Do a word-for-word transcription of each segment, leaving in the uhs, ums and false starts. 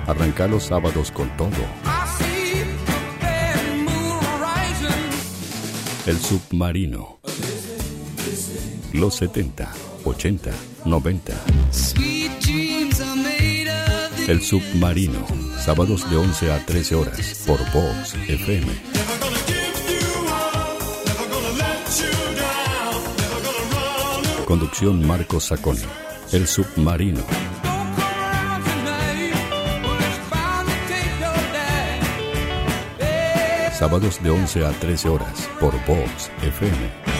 Arranca los sábados con todo. El Submarino. Los setenta, ochenta, noventa. El Submarino. Sábados de once a trece horas por Vox F M. Conducción Marcos Saconi. El Submarino. Sábados de once a trece horas por Vox F M.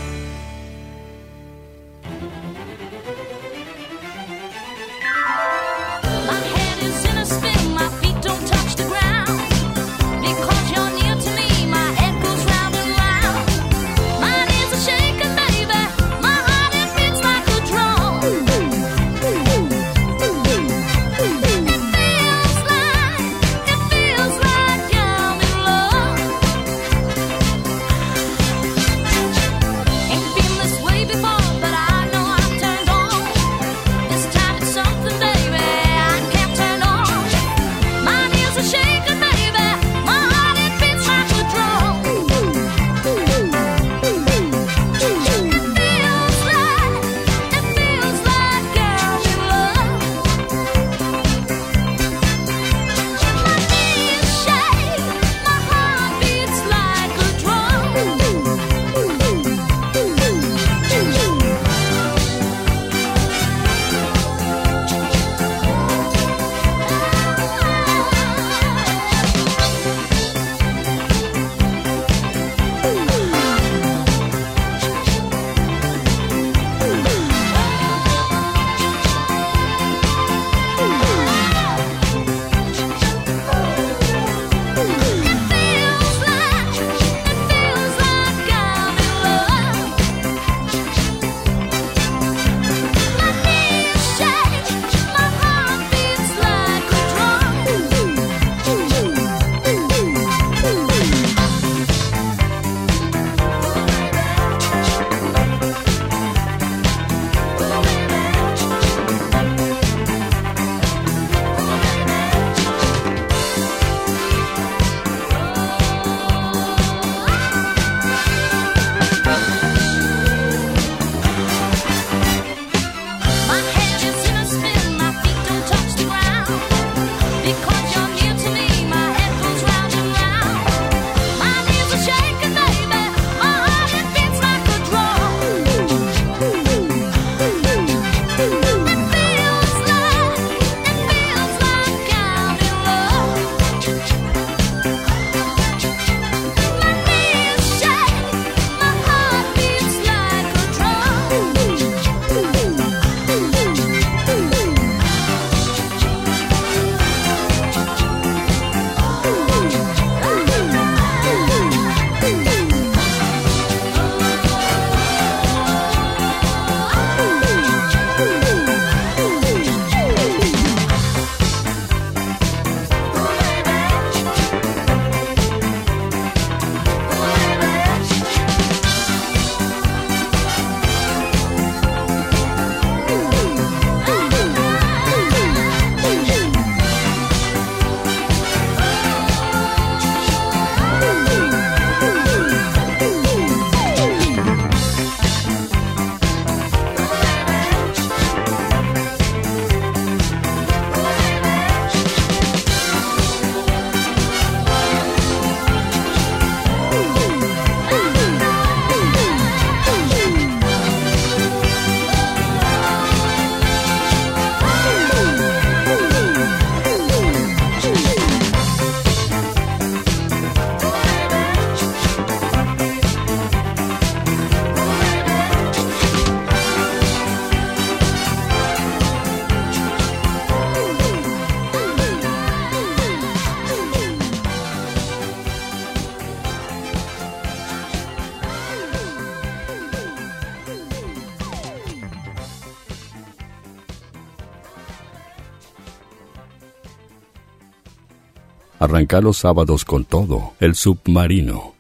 Arranca los sábados con todo, El Submarino.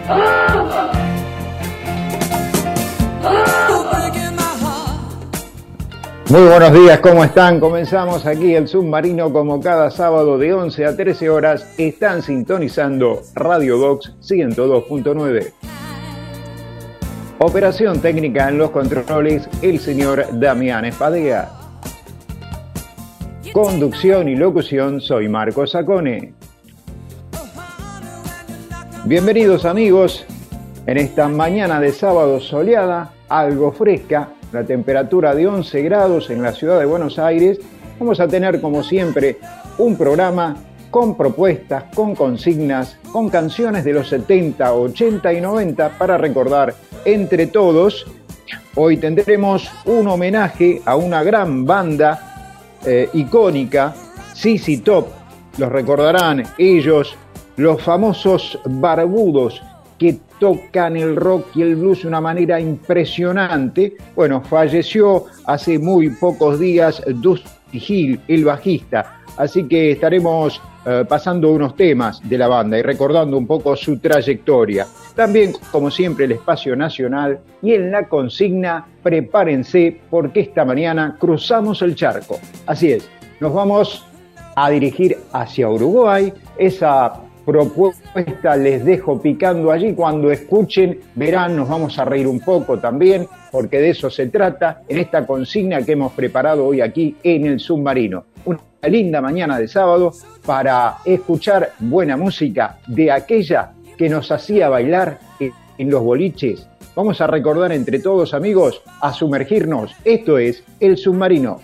Muy buenos días, ¿cómo están? Comenzamos aquí el Submarino como cada sábado de once a trece horas. Están sintonizando Radio Vox ciento dos punto nueve. Operación técnica en los controles, el señor Damián Espadea. Conducción y locución, soy Marco Sacone. Bienvenidos amigos, en esta mañana de sábado soleada, algo fresca, la temperatura de once grados en la ciudad de Buenos Aires. Vamos a tener como siempre un programa con propuestas, con consignas, con canciones de los setenta, ochenta y noventa para recordar entre todos. Hoy tendremos un homenaje a una gran banda eh, icónica, Z Z Top. Los recordarán ellos, los famosos barbudos que tocan el rock y el blues de una manera impresionante. Bueno, falleció hace muy pocos días Dusty Hill, el bajista, así que estaremos eh, pasando unos temas de la banda y recordando un poco su trayectoria. También, como siempre, el espacio nacional, y en la consigna, prepárense porque esta mañana cruzamos el charco. Así es, nos vamos a dirigir hacia Uruguay. Esa propuesta les dejo picando allí. Cuando escuchen verán, nos vamos a reír un poco también, porque de eso se trata en esta consigna que hemos preparado hoy aquí en el Submarino. Una linda mañana de sábado para escuchar buena música de aquella que nos hacía bailar en los boliches. Vamos a recordar entre todos, amigos, a sumergirnos. Esto es el Submarino.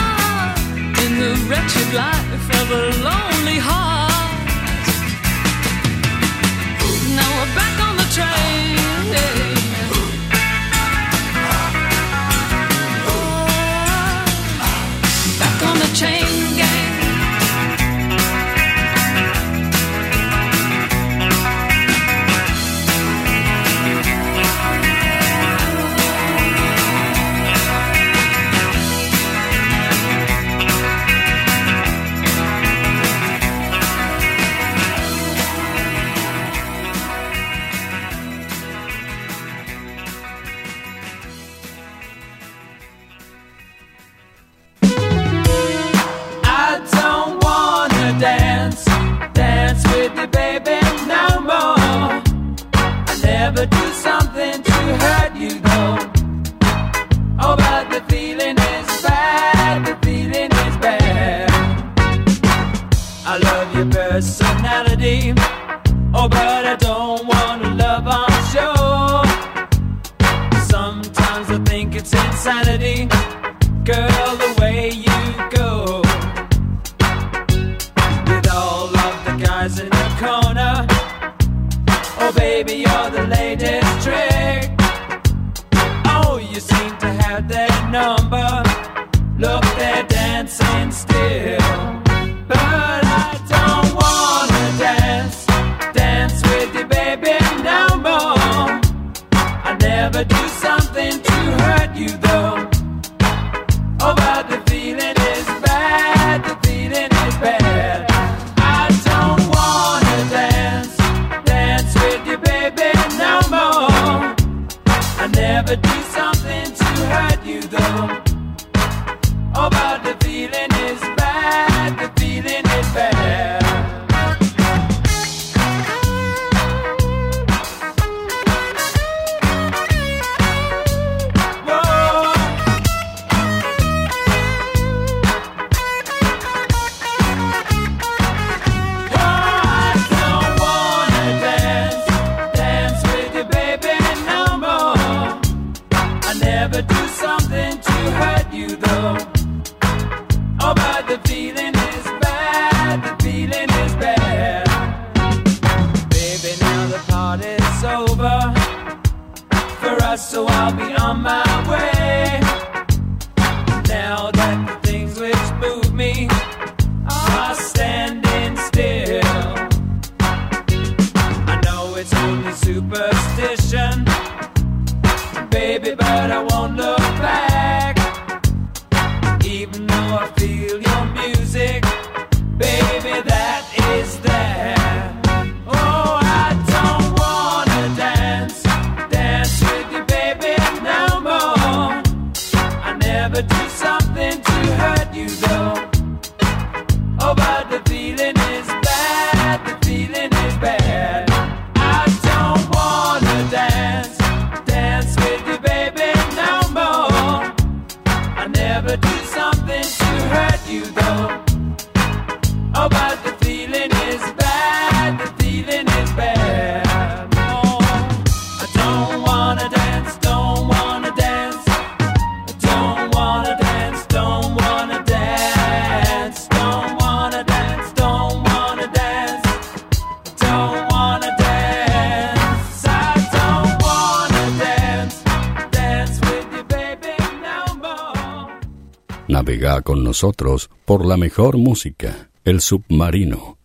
wretched life of a lonely heart. Navega con nosotros por la mejor música, El Submarino.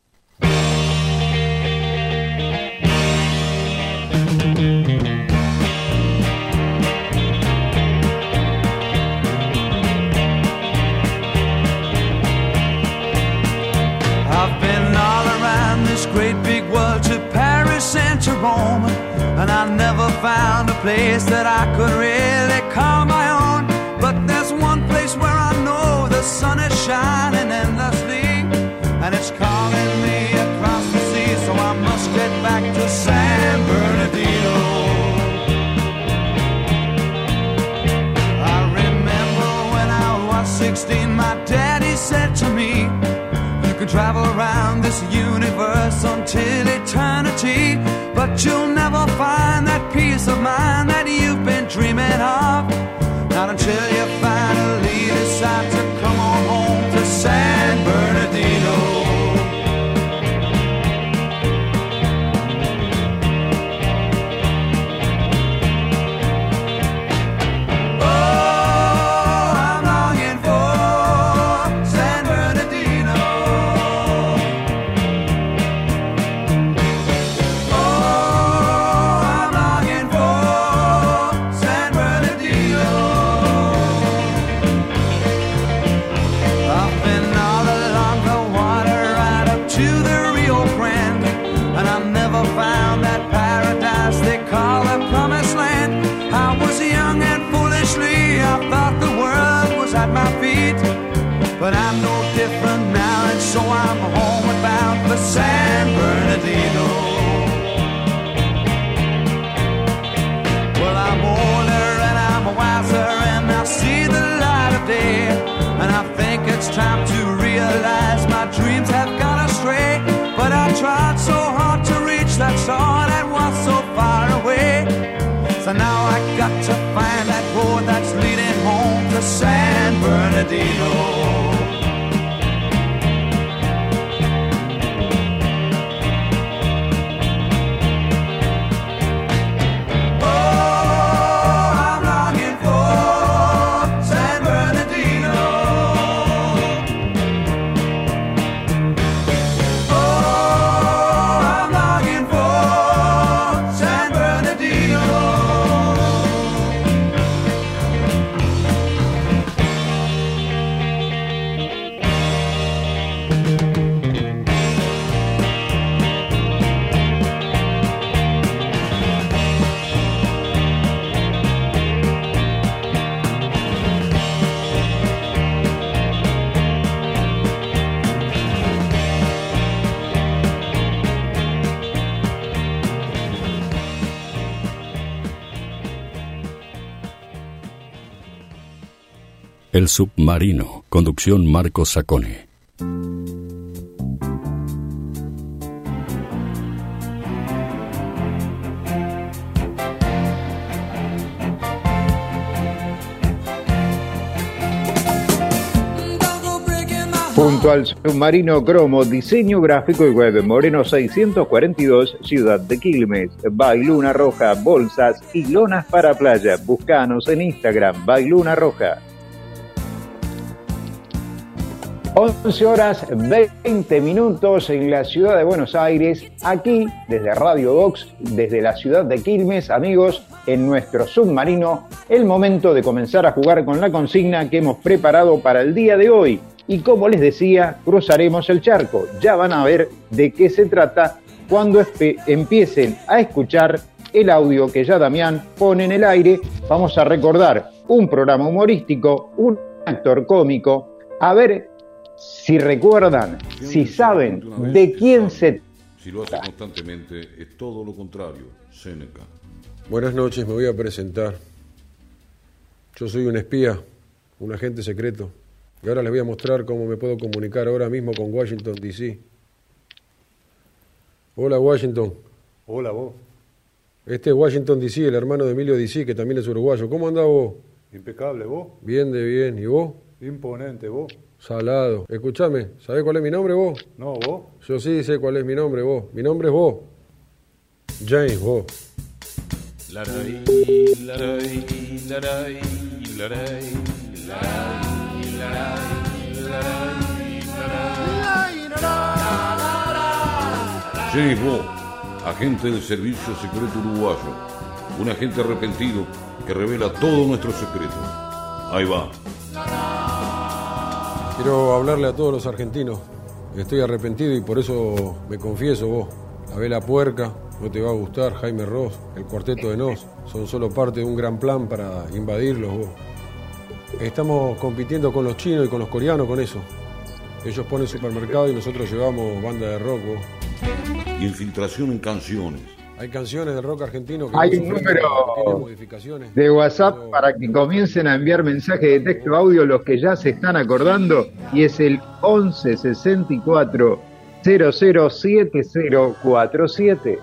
I've been all around this great big world, to Paris and to Rome, and I never found a place that I could really call my own. But there's one place where I know the sun is shining endlessly, and it's calling me across the sea, so I must get back to San Bernardino. I remember when I was sixteen, my daddy said to me, you can travel around this universe until eternity, but you'll never find that peace of mind that you've been dreaming of. Not until you finally decide to come on home to San Bernardino. dreams have gone astray, but I tried so hard to reach that star that was so far away. So now I got to find that road that's leading home to San Bernardino. El submarino, conducción Marcos Sacone. Junto al submarino cromo, diseño gráfico y web, Moreno seiscientos cuarenta y dos, Ciudad de Quilmes. Bailuna Roja, bolsas y lonas para playa. Búscanos en Instagram, Bailuna Roja. once horas veinte minutos en la ciudad de Buenos Aires, aquí desde Radio Vox, desde la ciudad de Quilmes, amigos, en nuestro submarino, el momento de comenzar a jugar con la consigna que hemos preparado para el día de hoy. Y como les decía, cruzaremos el charco. Ya van a ver de qué se trata cuando empiecen a escuchar el audio que ya Damián pone en el aire. Vamos a recordar un programa humorístico, un actor cómico, a ver si recuerdan, si saben de quién se trata. Si lo hace constantemente, es todo lo contrario. Séneca. Buenas noches, me voy a presentar. Yo soy un espía, un agente secreto. Y ahora les voy a mostrar cómo me puedo comunicar ahora mismo con Washington, D C Hola, Washington. Hola, vos. Este es Washington, D C, el hermano de Emilio D C, que también es uruguayo. ¿Cómo andás vos? Impecable, vos. Bien de bien. ¿Y vos? Imponente, vos. Salado. Escuchame, ¿sabés cuál es mi nombre, vos? No, vos. Yo sí sé cuál es mi nombre, vos. Mi nombre es vos. James, vos. Laray, laray, laray, laray, laray, laray, laray. James Bond, agente del Servicio Secreto Uruguayo. Un agente arrepentido que revela todos nuestros secretos. Ahí va. Quiero hablarle a todos los argentinos. Estoy arrepentido y por eso me confieso, vos. La Vela Puerca, no te va a gustar, Jaime Ross, el Cuarteto de Nos, son solo parte de un gran plan para invadirlos, vos. Estamos compitiendo con los chinos y con los coreanos con eso. Ellos ponen supermercado y nosotros llevamos banda de rock, vos. Infiltración en canciones. Hay canciones de rock argentino que hay un número de WhatsApp pero... para que comiencen a enviar mensajes de texto audio los que ya se están acordando, y es el once sesenta y cuatro cero cero siete cero cuatro siete.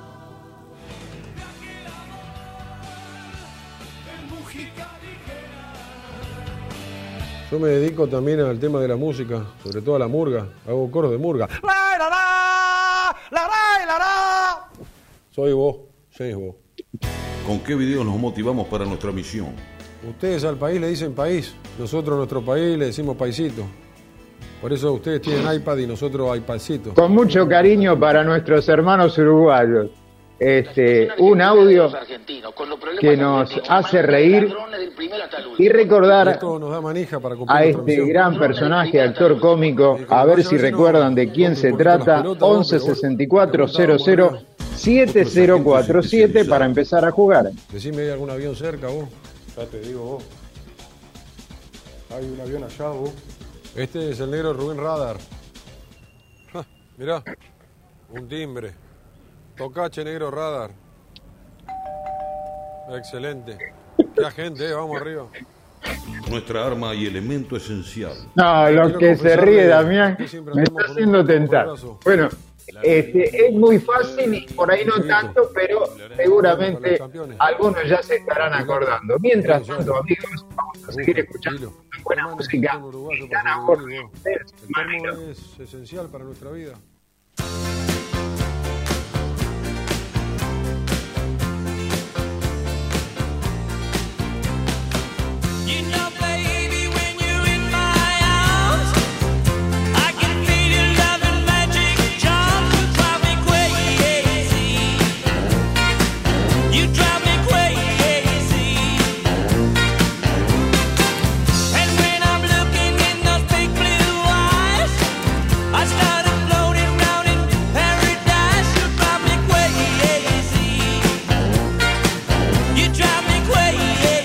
Yo me dedico también al tema de la música, sobre todo a la murga. Hago coros de murga. Soy vos, soy vos. ¿Con qué videos nos motivamos para nuestra misión? Ustedes al país le dicen país, nosotros a nuestro país le decimos paisito. Por eso ustedes tienen iPad y nosotros iPadcito. Con mucho cariño para nuestros hermanos uruguayos. Este, un audio que nos hace reír y recordar a este gran personaje, actor cómico, a ver si recuerdan de quién se trata. Once sesenta y cuatro cero cero siete cero cuatro siete para empezar a jugar. Decime, ¿hay algún avión cerca, vos? Ya te digo, vos. Hay un avión allá, vos. Este es el negro Rubén Radar. Ja, mirá, un timbre. Tocache, negro Radar. Excelente. Qué agente, eh, vamos arriba. nuestra arma y elemento esencial. No, lo Quiero que se confesarle ríe que Damián siempre me andamos está con haciendo un tentar. brazo. Bueno, este, es muy fácil y por ahí no tanto, pero seguramente algunos ya se estarán acordando. Mientras tanto, amigos, vamos a seguir escuchando buena música. Gana Jorge del El Submarino. termo es esencial para nuestra vida. You know, baby, when you're in my arms, I can feel your love and magic charms. You drive me crazy. You drive me crazy. And when I'm looking in those big blue eyes, I start floating round in paradise. You drive me crazy. You drive me crazy.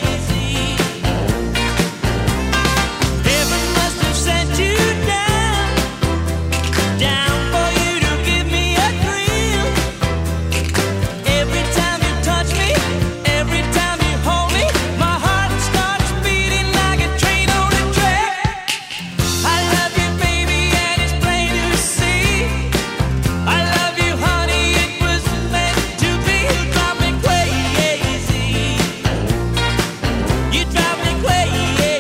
Heaven must have sent you down, down for you to give me a thrill. Every time you touch me, every time you hold me, my heart starts beating like a train on a track. I love you, baby, and it's plain to see. I love you, honey, it was meant to be. You drive me crazy. You drive me crazy.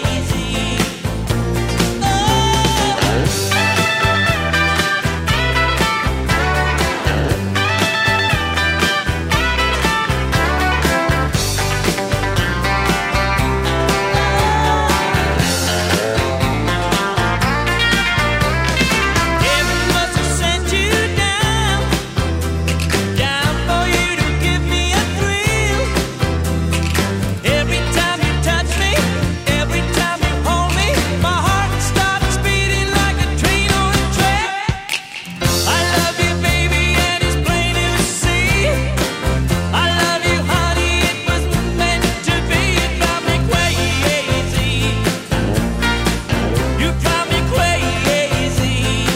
Heaven must have sent you down, down for you to give me a thrill. Every time you touch me, every time you hold me, my heart starts beating like a train on a track. I love you, baby, and it's plain to see. I love you, honey, it was meant to be. You drive me crazy. You drive me crazy.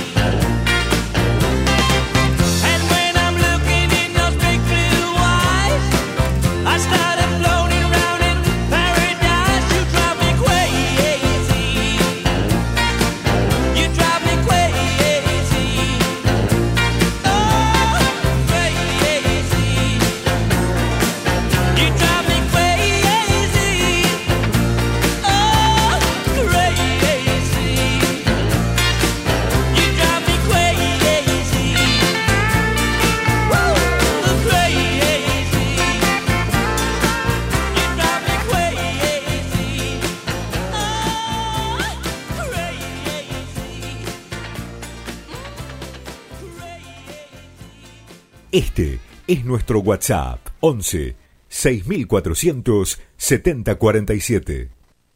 And when I'm looking in those big blue eyes, I start floating round in paradise. You drive me crazy. You drive me crazy. Oh, crazy. You drive me crazy. Oh, crazy. You drive me crazy. Woo, crazy. You drive me crazy. Oh, crazy. Este es nuestro WhatsApp once seis mil cuatrocientos setenta cuarenta y siete.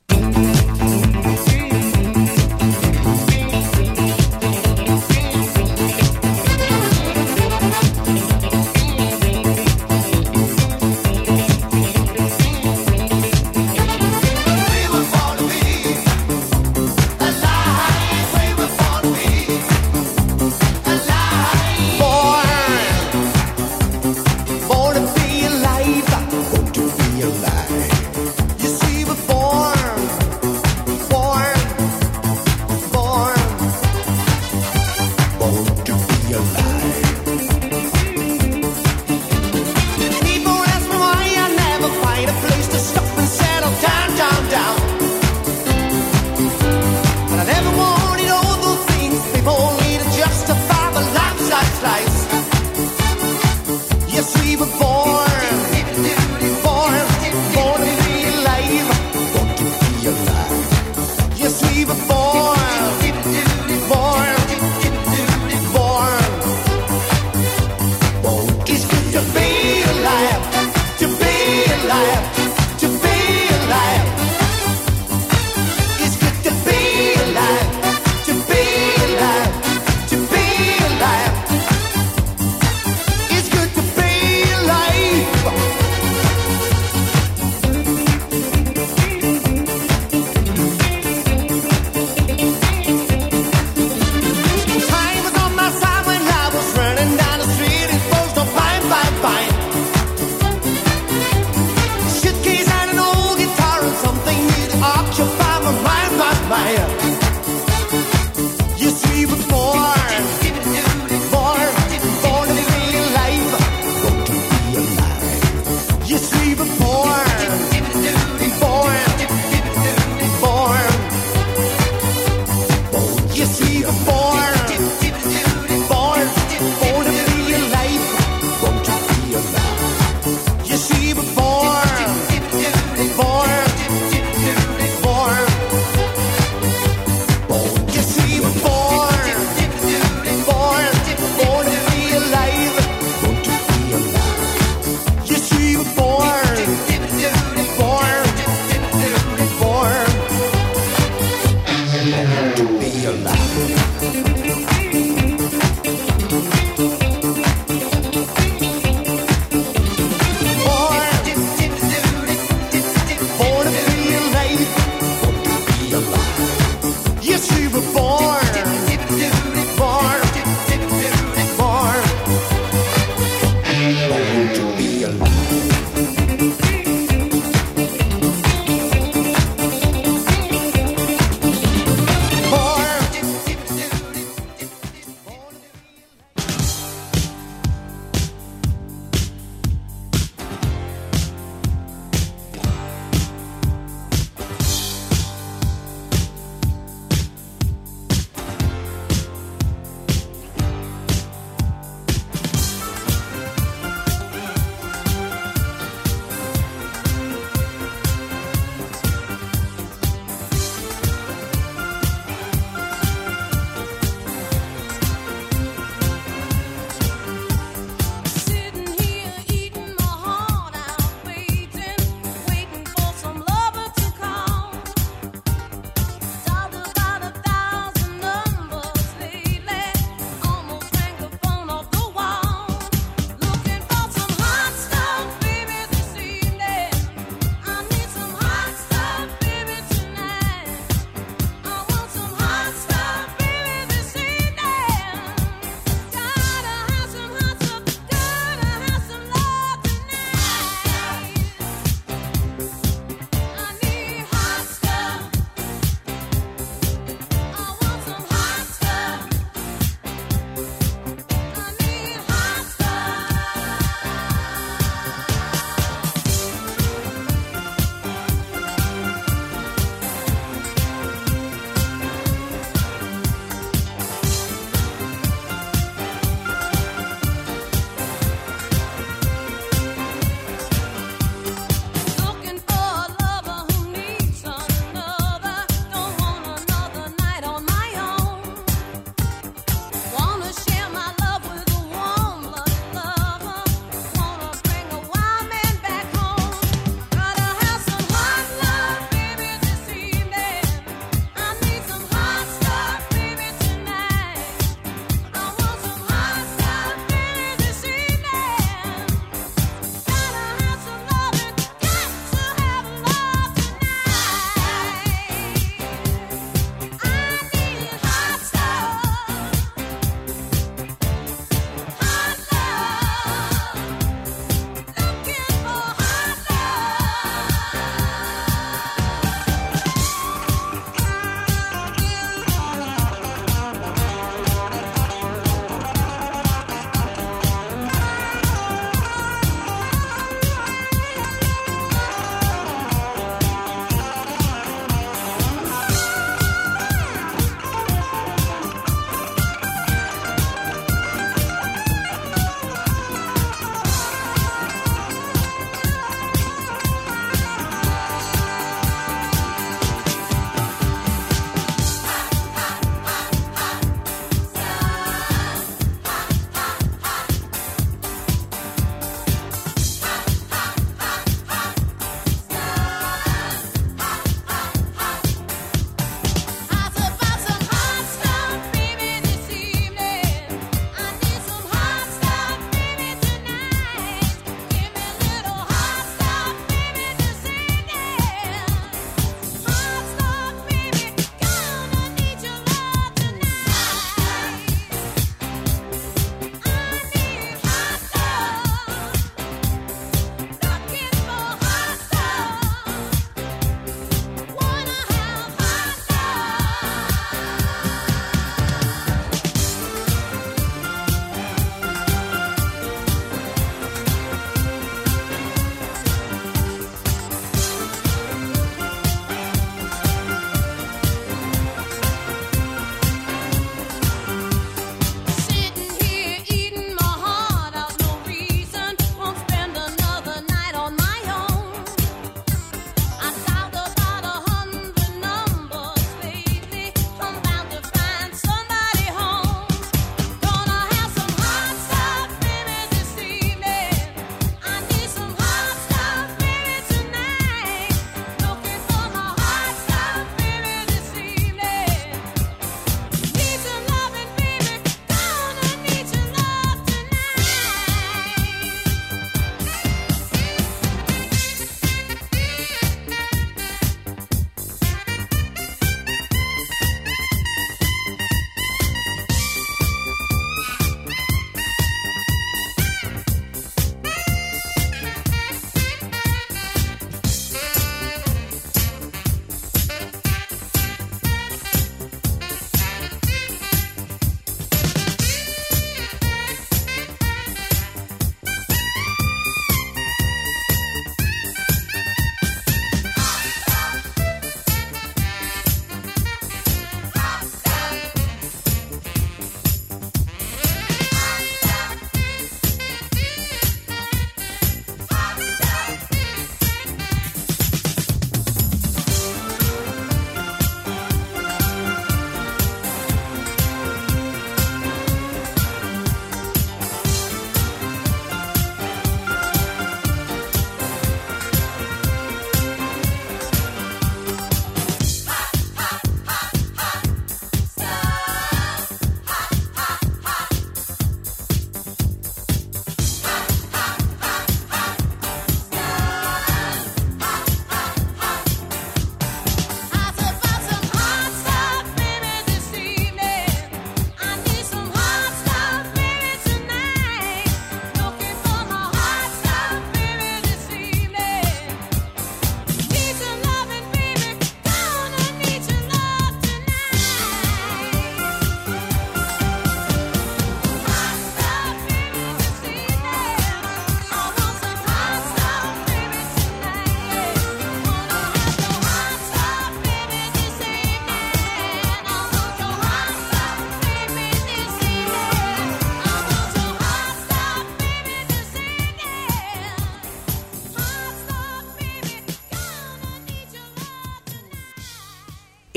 Born to be alive, born to be alive. You see, we're born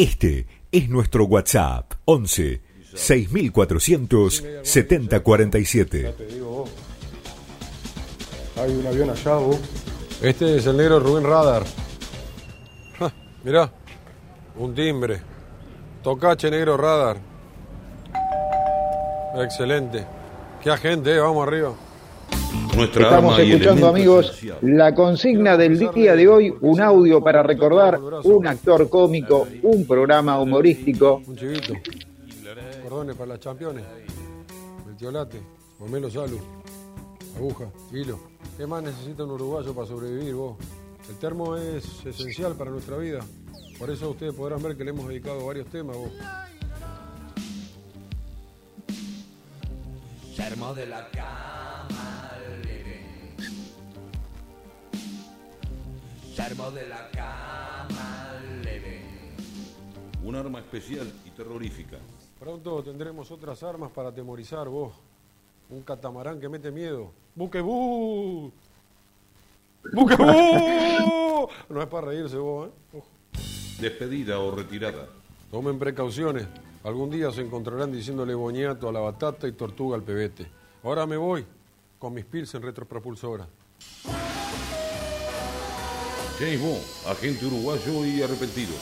Este es nuestro WhatsApp once seis mil cuatrocientos setenta cuarenta y siete. Ya te digo vos. Hay un avión allá, vos. Este es el negro Rubén Radar. Ja, mirá, un timbre. Tocache negro Radar. Excelente. Qué agente, eh, vamos arriba. Nuestra Estamos arma y escuchando, elemento amigos, esencial. la consigna del día de hoy, un audio para recordar un actor cómico, un programa humorístico. Un chivito. Cordones para las championes. Metiolate. Pomelo Salu. Aguja. Hilo. ¿Qué más necesita un uruguayo para sobrevivir, vos? El termo es esencial para nuestra vida. Por eso ustedes podrán ver que le hemos dedicado varios temas, vos. Termo de la cama living. Termo de la cama living. Un arma especial y terrorífica. Pronto tendremos otras armas para atemorizar, vos. Un catamarán que mete miedo. ¡Buquebú! ¡Buquebú! No es para reírse, vos, ¿eh? Ojo. Despedida o retirada. Tomen precauciones. Algún día se encontrarán diciéndole boñato a la batata y tortuga al pebete. Ahora me voy con mis pils en retropropulsora. James Bond, agente uruguayo y arrepentido.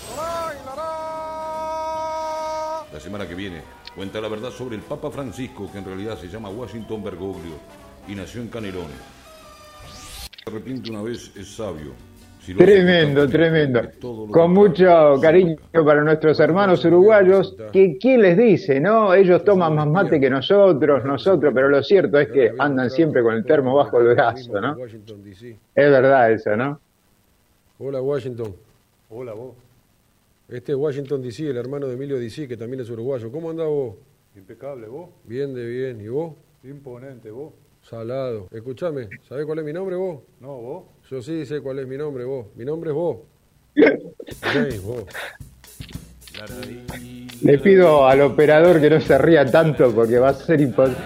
La semana que viene cuenta la verdad sobre el Papa Francisco, que en realidad se llama Washington Bergoglio y nació en Canelones. Se arrepiente una vez, es sabio. Si lo hace Tremendo, constantemente, tremendo. todo lo Con contrario. mucho cariño para nuestros hermanos uruguayos, que quién les dice, ¿no? Ellos toman más mate que nosotros, nosotros, pero lo cierto es que andan siempre con el termo bajo el brazo, ¿no? Washington, D C. Es verdad eso, ¿no? Hola, Washington. Hola, vos. Este es Washington, D C, el hermano de Emilio D C, que también es uruguayo. ¿Cómo andás vos? Impecable, vos. Bien de bien. ¿Y vos? Imponente, vos. Salado. Escuchame, ¿sabés cuál es mi nombre, vos? No, vos. Yo sí sé cuál es mi nombre, vos. Mi nombre es vos. James, vos. Le pido al operador que no se ría tanto porque va a ser imposible.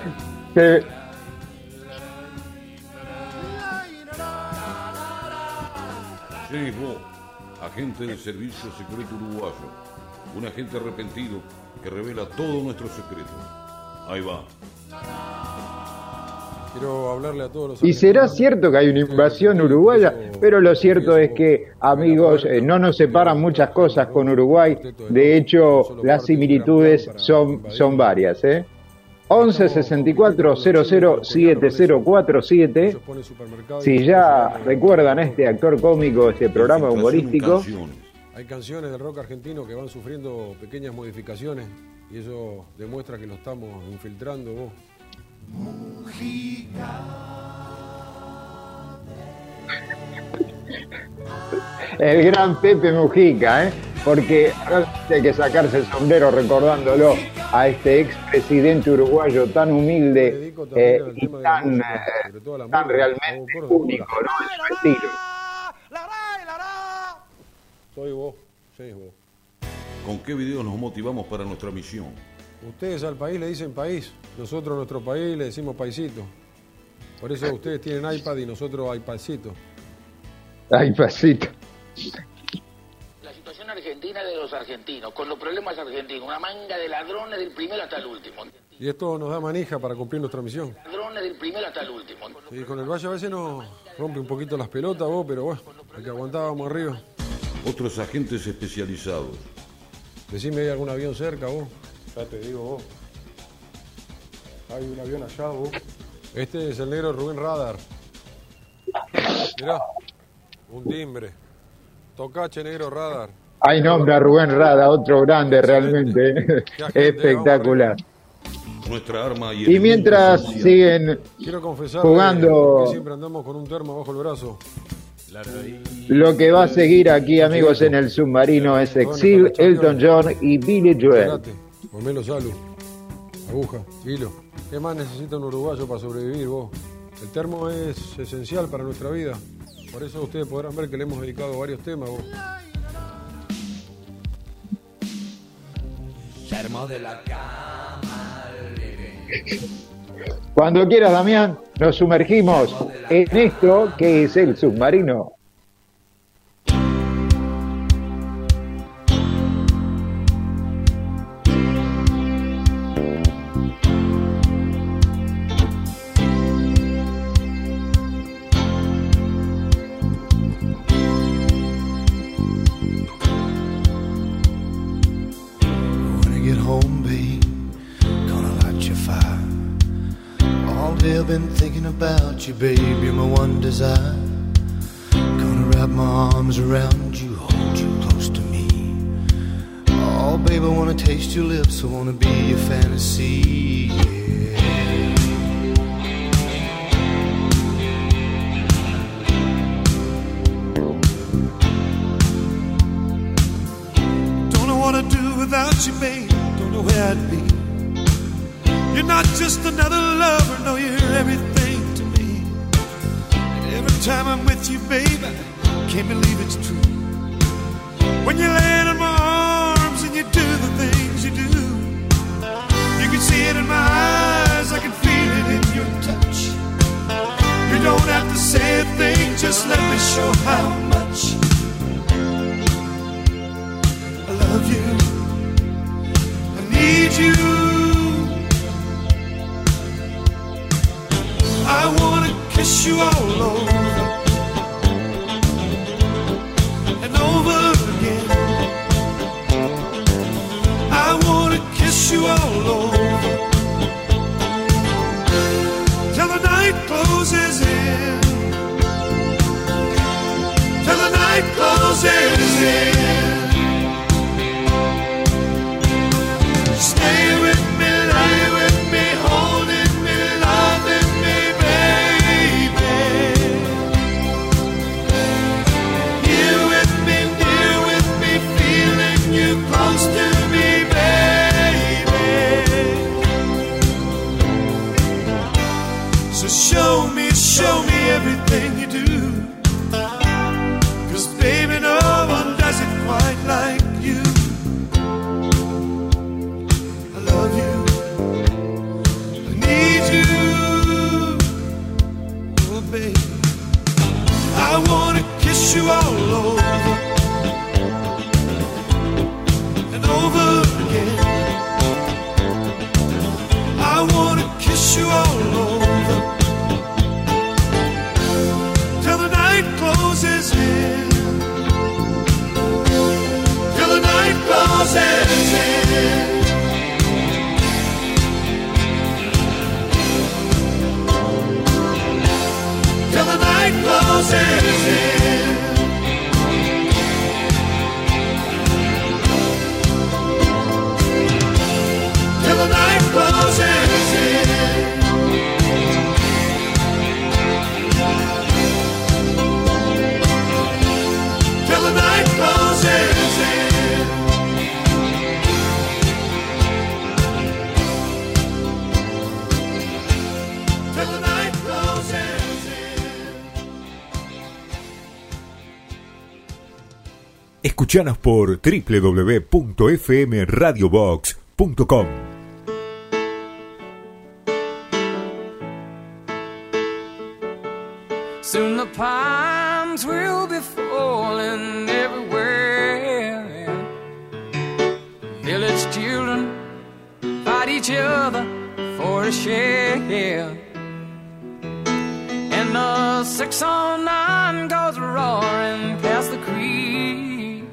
James Bond, agente del Servicio Secreto Uruguayo. Un agente arrepentido que revela todos nuestros secretos. Ahí va. Quiero hablarle a todos los Y será argentinos. cierto que hay una invasión uruguaya, pero lo cierto es que, amigos, eh, no nos separan muchas cosas con Uruguay. De hecho, las similitudes son, son varias, ¿eh? once sesenta y cuatro cero cero siete cero cuatro siete. Si ya recuerdan este actor cómico, este programa humorístico, Canciones. Hay canciones del rock argentino que van sufriendo pequeñas modificaciones y eso demuestra que lo estamos infiltrando, vos. el gran Pepe Mujica, ¿eh? Porque hay que sacarse el sombrero recordándolo a este expresidente uruguayo tan humilde eh, y tan, eh, tan realmente único, ¿no? En su estilo. Soy vos, James vos. ¿Con qué videos nos motivamos para nuestra misión? Ustedes al país le dicen país, nosotros a nuestro país le decimos paisito. Por eso ustedes tienen iPad y nosotros iPadcito. Ay, pasito. La situación argentina es de los argentinos, con los problemas argentinos, una manga de ladrones del primero hasta el último. Y esto nos da manija para cumplir nuestra misión. Ladrones del primero hasta el último. Y con el Valle a veces nos rompe un poquito las pelotas vos, pero bueno, hay que aguantar, vamos arriba. Otros agentes especializados. Decime, ¿hay algún avión cerca vos? Ya te digo vos. Hay un avión allá, vos. Este es el negro Rubén Radar. Mirá, un timbre. Tocache negro Radar. Hay nombre a Rubén Rada, otro grande realmente. Espectacular. Nuestra arma y, Y mientras esencial. siguen Quiero confesar jugando que siempre andamos con un termo bajo el brazo. lo que va a seguir aquí, amigos, en el submarino es Exil, Elton John y Billy Joel. Chocolate, Pomelo Salu, aguja, hilo. ¿Qué más necesita un uruguayo para sobrevivir vos? El termo es esencial para nuestra vida. Por eso ustedes podrán ver que le hemos dedicado varios temas vos. Termo de la cama living. Cuando quieras, Damián, nos sumergimos en esto que es el submarino. day I've been thinking about you, babe. You're my one desire. Gonna wrap my arms around you, hold you close to me. Oh, babe, I wanna taste your lips, I wanna be your fantasy, yeah. Don't know what I'd do without you, babe. Don't know where I'd be. You're not just another lover, no, you're everything to me. And every time I'm with you, babe, I can't believe it's true. When you land in my arms and you do the things you do, you can see it in my eyes, I can feel it in your touch. You don't have to say a thing, just let me show how much I love you. I need you. I wanna kiss you all over and over again. I wanna kiss you all over till the night closes in. Till the night closes in. Stay with me, lay with me, holding me, loving me, baby. Here with me, near with me, feeling you close to me, baby. So show me, show me everything you do, 'cause baby, no one does it quite like you. I love you, I need you, oh baby. I wanna kiss you all over and over again. I wanna kiss you all over till the night closes in. Till the night closes in. Till the night closes in. Till the night closes in. Till the night closes in. Till the night closes in. Escuchanos por doble u doble u doble u punto f m radio box punto com. Soon the pines will be falling everywhere. Village children fight each other for a share. And the six oh nine goes roaring past the creek.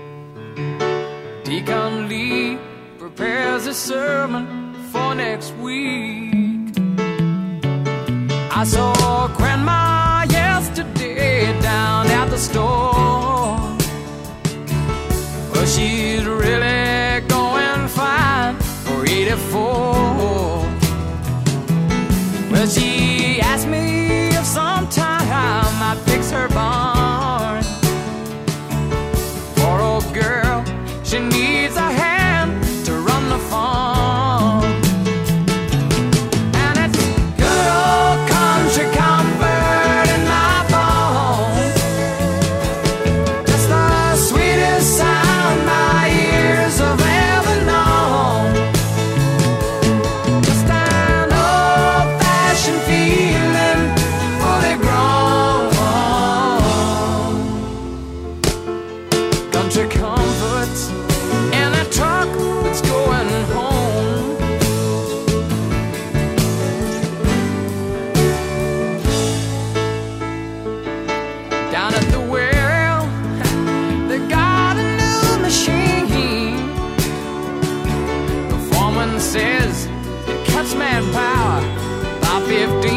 Deacon Lee prepares a sermon for next week. I saw Grandma yesterday down at the store. Well, she's really going fine for eighty-four. Well, she asked me if sometime I'd fix her barn. For a girl, she needs a hand to run the farm. And it's good old country comfort in my bones. Just the sweetest sound my ears have ever known. Just an old-fashioned feeling, fully grown. Country comforts in a truck that's going home. Down at the well, they got a new machine. The foreman says it cuts manpower by fifteen.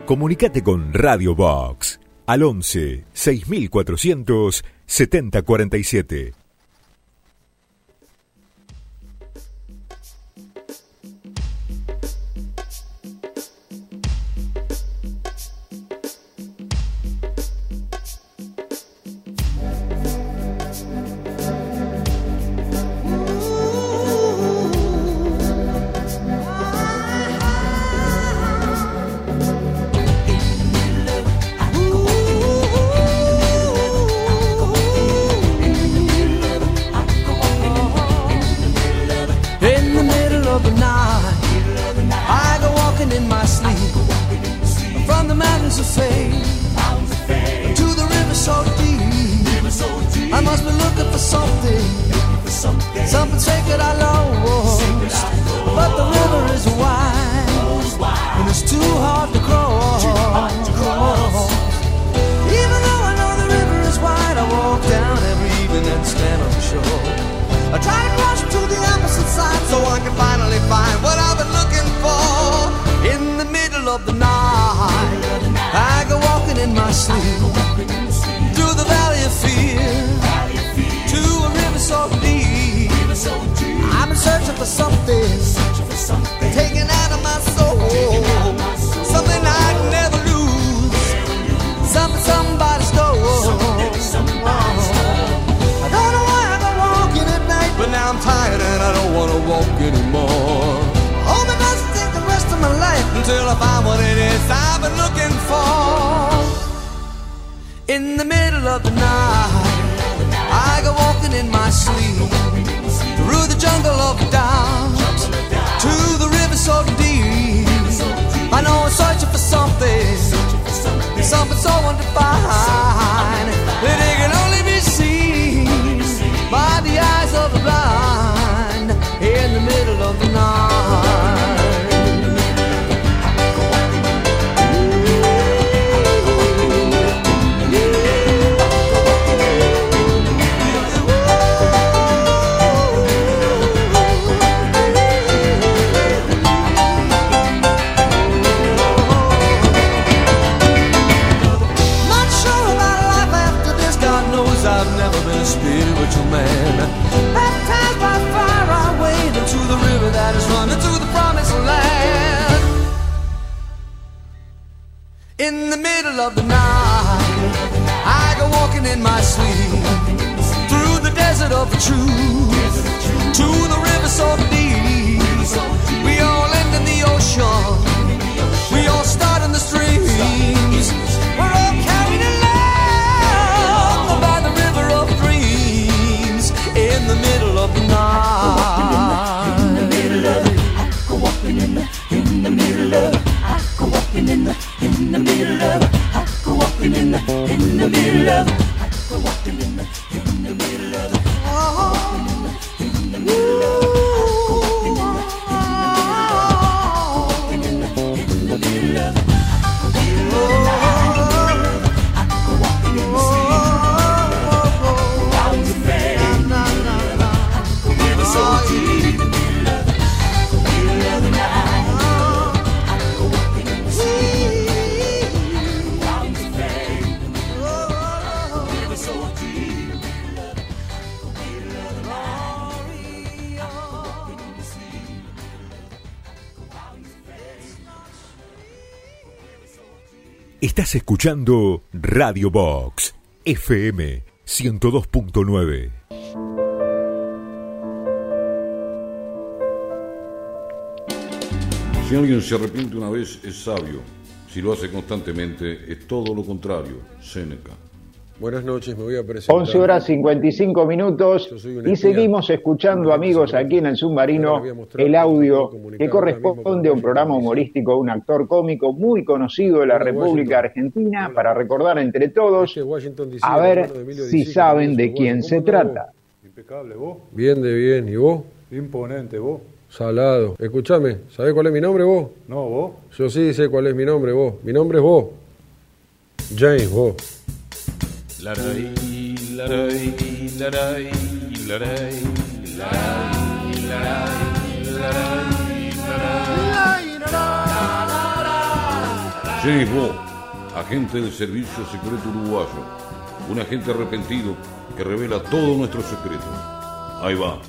Comunicate con Radio Box al once seis mil cuatrocientos setenta cuarenta y siete. Estás escuchando Radio Box F M ciento dos punto nueve. Si alguien se arrepiente una vez es sabio, si lo hace constantemente es todo lo contrario. Séneca. Buenas noches, me voy a presentar. once horas cincuenta y cinco minutos y seguimos escuchando, amigos, aquí en el Submarino, el audio que corresponde a un programa humorístico, un actor cómico muy conocido de la República Argentina, para recordar entre todos, a ver si saben de quién se trata. Impecable, ¿vos? Bien de bien, ¿y vos? Imponente, ¿vos? Salado. Escuchame, ¿sabés cuál es mi nombre, vos? No, ¿vos? Yo sí sé cuál es mi nombre, vos. Mi nombre es vos. James, vos. La ray, la ray, la ray, la ray, la ray, la ray, la ray, la ray. Sí, vos, agente del Servicio Secreto Uruguayo. Un agente arrepentido que revela todos nuestros secretos. Ahí va.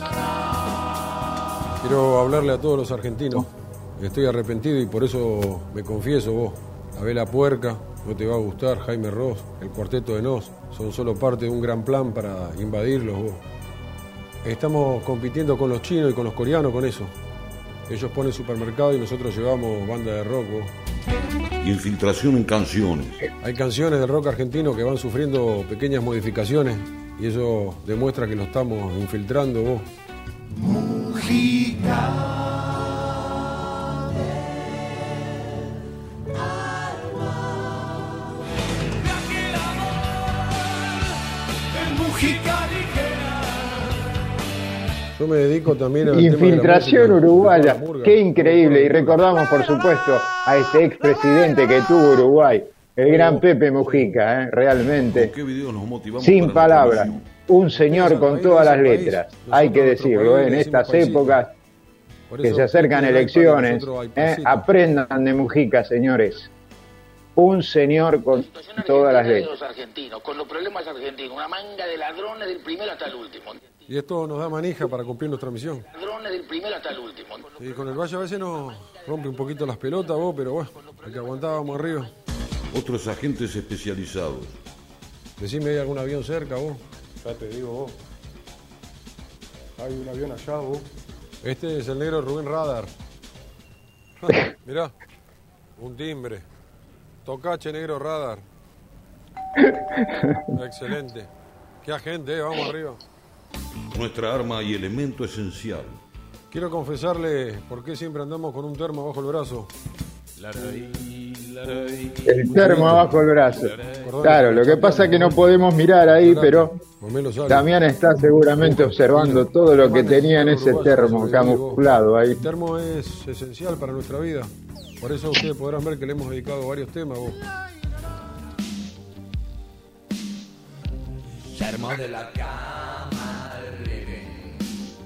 Quiero hablarle a todos los argentinos. Estoy arrepentido y por eso me confieso vos. Abela Puerca, no te va a gustar, Jaime Ross, el cuarteto de Nos, son solo parte de un gran plan para invadirlos vos. Estamos compitiendo con los chinos y con los coreanos con eso. Ellos ponen supermercado y nosotros llevamos banda de rock vos. Infiltración en canciones. Hay canciones de rock argentino que van sufriendo pequeñas modificaciones y eso demuestra que lo estamos infiltrando vos. Mujica. Yo me dedico también a Infiltración uruguaya, qué increíble. Y recordamos, por supuesto, a ese expresidente que tuvo Uruguay, el gran Pepe Mujica, ¿eh? Realmente, sin palabras, un señor con todas las letras, hay que decirlo, ¿eh? En estas épocas que se acercan elecciones, ¿eh? Aprendan de Mujica, señores. Un señor con todas las letras. Con los problemas argentinos, una manga de ladrones del primero hasta el último. Y esto nos da manija para cumplir nuestra misión. Ladrones del primero hasta el último. Y con el Valle a veces nos rompe un poquito las pelotas vos, pero bueno, hay que aguantábamos arriba. Otros agentes especializados. Decime, ¿hay algún avión cerca vos? Ya te digo vos. Hay un avión allá vos. Este es el negro Rubén Radar. Mirá, un timbre. Tocache, negro Radar. Excelente. Qué agente, eh, vamos arriba. Nuestra arma y elemento esencial. Quiero confesarle por qué siempre andamos con un termo bajo el brazo. El termo abajo el brazo. Claro, lo que pasa es que no podemos mirar ahí, pero Damián está seguramente observando todo lo que tenía en ese termo camuflado ahí. El termo es esencial para nuestra vida. Por eso ustedes podrán ver que le hemos dedicado varios temas vos. Termo de la cama living.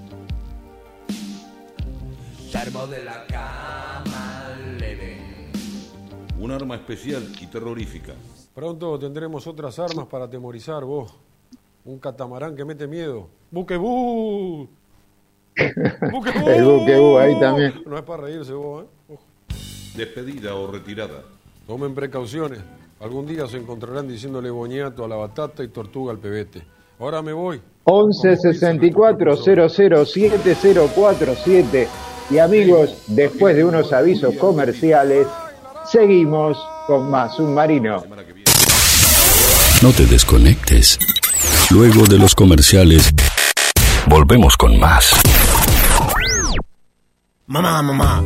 Termo de la cama living. Un arma especial y terrorífica. Pronto tendremos otras armas para atemorizar vos. Un catamarán que mete miedo. ¡Buquebú! ¡Buquebú! El buquebú ahí también. No es para reírse vos, ¿eh? Ojo. Despedida o retirada. Tomen precauciones. Algún día se encontrarán diciéndole boñato a la batata y tortuga al pebete. Ahora me voy. once sesenta y cuatro cero cero siete cero cuatro siete. Y amigos, después de unos avisos comerciales, seguimos con más Submarino. No te desconectes. Luego de los comerciales, volvemos con más. Mamá, mamá.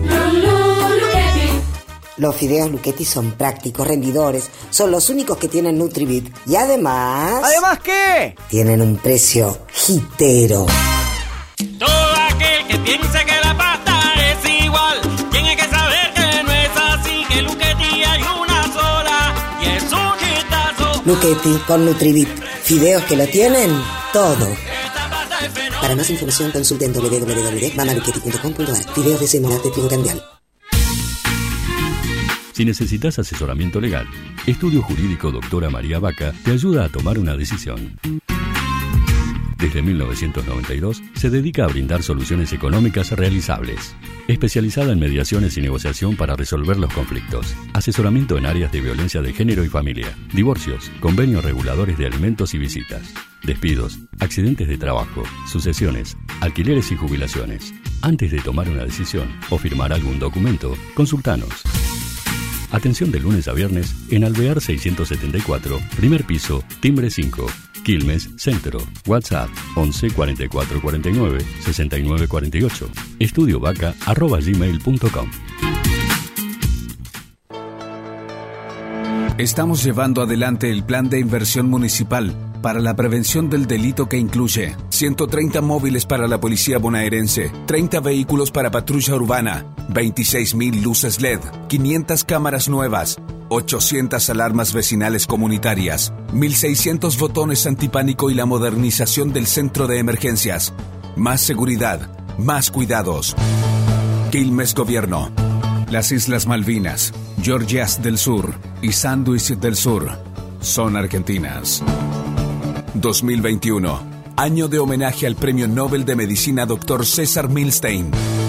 Los fideos Luchetti son prácticos, rendidores, son los únicos que tienen Nutribit y además... ¿Además qué? Tienen un precio hitero. Todo aquel que piense que la pasta es igual, tiene que saber que no es así, que Luchetti hay una sola y es un hitazo. Luchetti con Nutribit, fideos que lo tienen todo. Para más información consulten doble u doble u doble u punto mamaluchetti punto com punto a r. Fideos de semolina de trigo cambial. Si necesitas asesoramiento legal, Estudio Jurídico Doctora María Vaca te ayuda a tomar una decisión. Desde mil novecientos noventa y dos se dedica a brindar soluciones económicas realizables. Especializada en mediaciones y negociación para resolver los conflictos. Asesoramiento en áreas de violencia de género y familia. Divorcios, convenios reguladores de alimentos y visitas. Despidos, accidentes de trabajo, sucesiones, alquileres y jubilaciones. Antes de tomar una decisión o firmar algún documento, consultanos. Atención de lunes a viernes en Alvear seiscientos setenta y cuatro, primer piso, timbre cinco, Quilmes, Centro. WhatsApp once cuarenta y cuatro cuarenta y nueve sesenta y nueve cuarenta y ocho. estudiovaca arroba gmail punto com. Estamos llevando adelante el plan de inversión municipal para la prevención del delito que incluye ciento treinta móviles para la policía bonaerense, treinta vehículos para patrulla urbana, veintiséis mil luces L E D, quinientas cámaras nuevas, ochocientas alarmas vecinales comunitarias, mil seiscientos botones antipánico y la modernización del centro de emergencias. Más seguridad, más cuidados. Quilmes Gobierno. Las Islas Malvinas, Georgias del Sur y Sandwich del Sur son argentinas. dos mil veintiuno, año de homenaje al Premio Nobel de Medicina doctor César Milstein.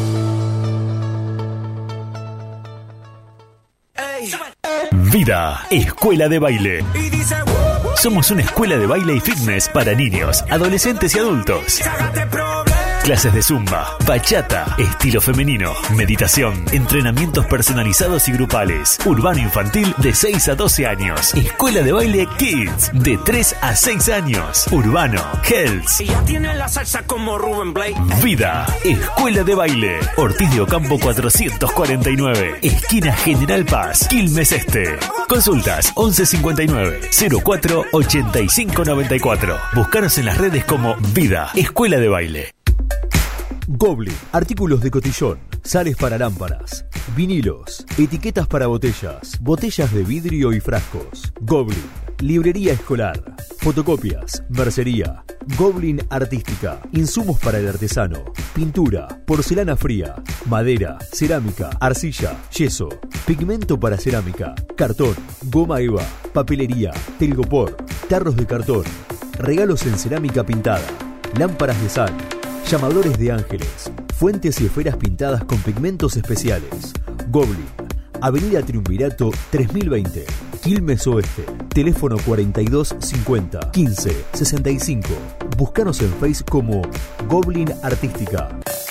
Vida, escuela de baile. Somos una escuela de baile y fitness para niños, adolescentes y adultos. Clases de zumba, bachata, estilo femenino, meditación, entrenamientos personalizados y grupales. Urbano infantil de seis a doce años. Escuela de baile Kids de tres a seis años. Urbano, Hells. Y ya tiene la salsa como Rubén Blake. Vida, escuela de baile. Ortiz de Ocampo cuatrocientos cuarenta y nueve. Esquina General Paz, Quilmes Este. Consultas once cincuenta y nueve cero cuatro ochenta y cinco noventa y cuatro. Búscanos en las redes como Vida, escuela de baile. Goblin, artículos de cotillón, sales para lámparas, vinilos, etiquetas para botellas, botellas de vidrio y frascos. Goblin, librería escolar, fotocopias, mercería. Goblin Artística, insumos para el artesano, pintura, porcelana fría, madera, cerámica, arcilla, yeso, pigmento para cerámica, cartón, goma eva, papelería, telgopor, tarros de cartón, regalos en cerámica pintada, lámparas de sal, llamadores de ángeles, fuentes y esferas pintadas con pigmentos especiales. Goblin, Avenida Triunvirato tres mil veinte, Quilmes Oeste. Teléfono cuarenta y dos cincuenta quince sesenta y cinco. Búscanos en Face como Goblin Artística.